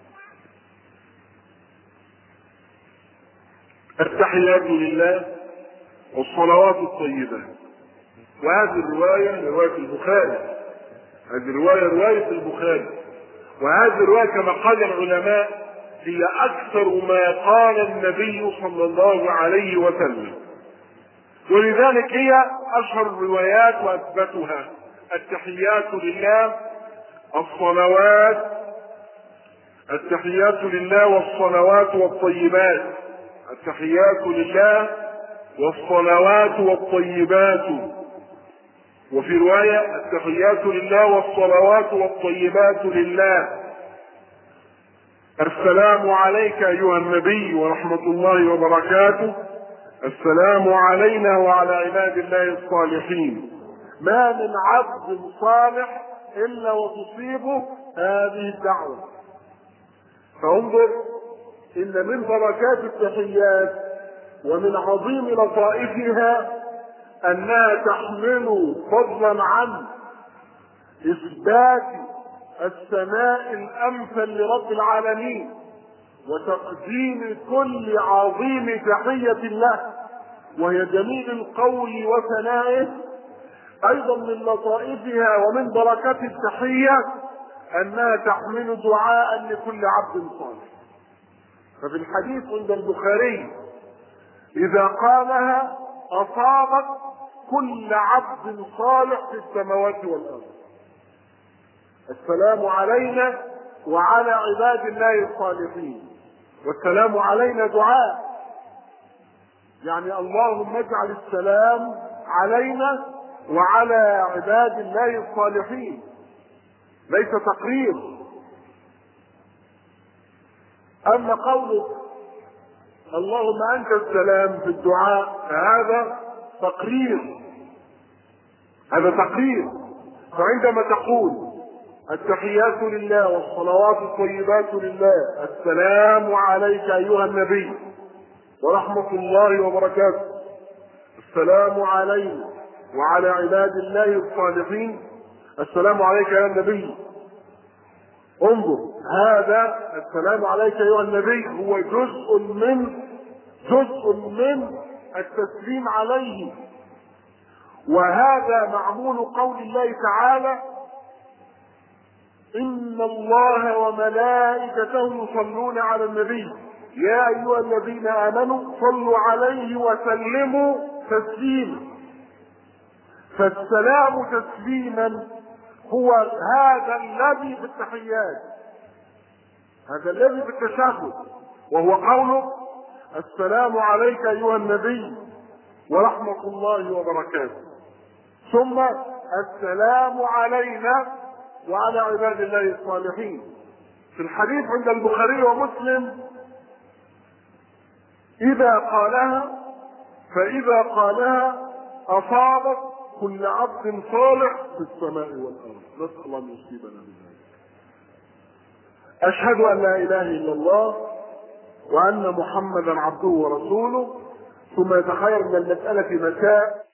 التحيات لله والصلوات الطيبة. وهذه الرواية رواية البخاري. هذه الرواية رواية البخاري. وهذه الرواية كما قال العلماء هي أكثر ما قال النبي صلى الله عليه وسلم، ولذلك هي أشهر الروايات وأثبتها. التحيات لله الصلوات التحيات لله والصلوات والطيبات. التحيات لله والصلوات والطيبات. وفي رواية التحيات لله والصلوات والطيبات لله. السلام عليك أيها النبي ورحمة الله وبركاته. السلام علينا وعلى عباد الله الصالحين. ما من عبد صالح إلا وتصيبه هذه الدعوة. فانظر إن من بركات التحيات ومن عظيم لطائفها أنها تحمل فضلا عن إثبات الثناء الأمثل لرب العالمين وتقديم كل عظيم تحية له وهي جميل القول وثنائه. أيضا من لطائفها ومن بركات التحية أنها تحمل دعاء لكل عبد صالح. ففي الحديث عند البخاري إذا قالها أصابت كل عبد صالح في السماوات والأرض. السلام علينا وعلى عباد الله الصالحين. والسلام علينا دعاء، يعني اللهم اجعل السلام علينا وعلى عباد الله الصالحين، ليس تقرير. أما قولك اللهم أنت السلام في الدعاء فهذا تقرير، هذا تقرير. فعندما تقول التحيات لله والصلوات الطيبات لله السلام عليك أيها النبي ورحمة الله وبركاته، السلام علينا وعلى عباد الله الصالحين، السلام عليك يا النبي. انظر، هذا السلام عليك ايها النبي هو جزء من جزء من التسليم عليه. وهذا معمول قول الله تعالى ان الله وملائكته يصلون على النبي يا ايها الذين امنوا صلوا عليه وسلموا تسليما. فالسلام تسليما هو هذا الذي في التحيات، هذا الذي في التشهد، وهو قوله السلام عليك ايها النبي ورحمة الله وبركاته، ثم السلام علينا وعلى عباد الله الصالحين. في الحديث عند البخاري ومسلم إذا قالها فإذا قالها أصابت كل عبد صالح في السماء والأرض. نسأل الله أن يصيبنا بذلك. أشهد أن لا إله إلا الله وأن محمدا عبده ورسوله. ثم يتخير من المسألة مساء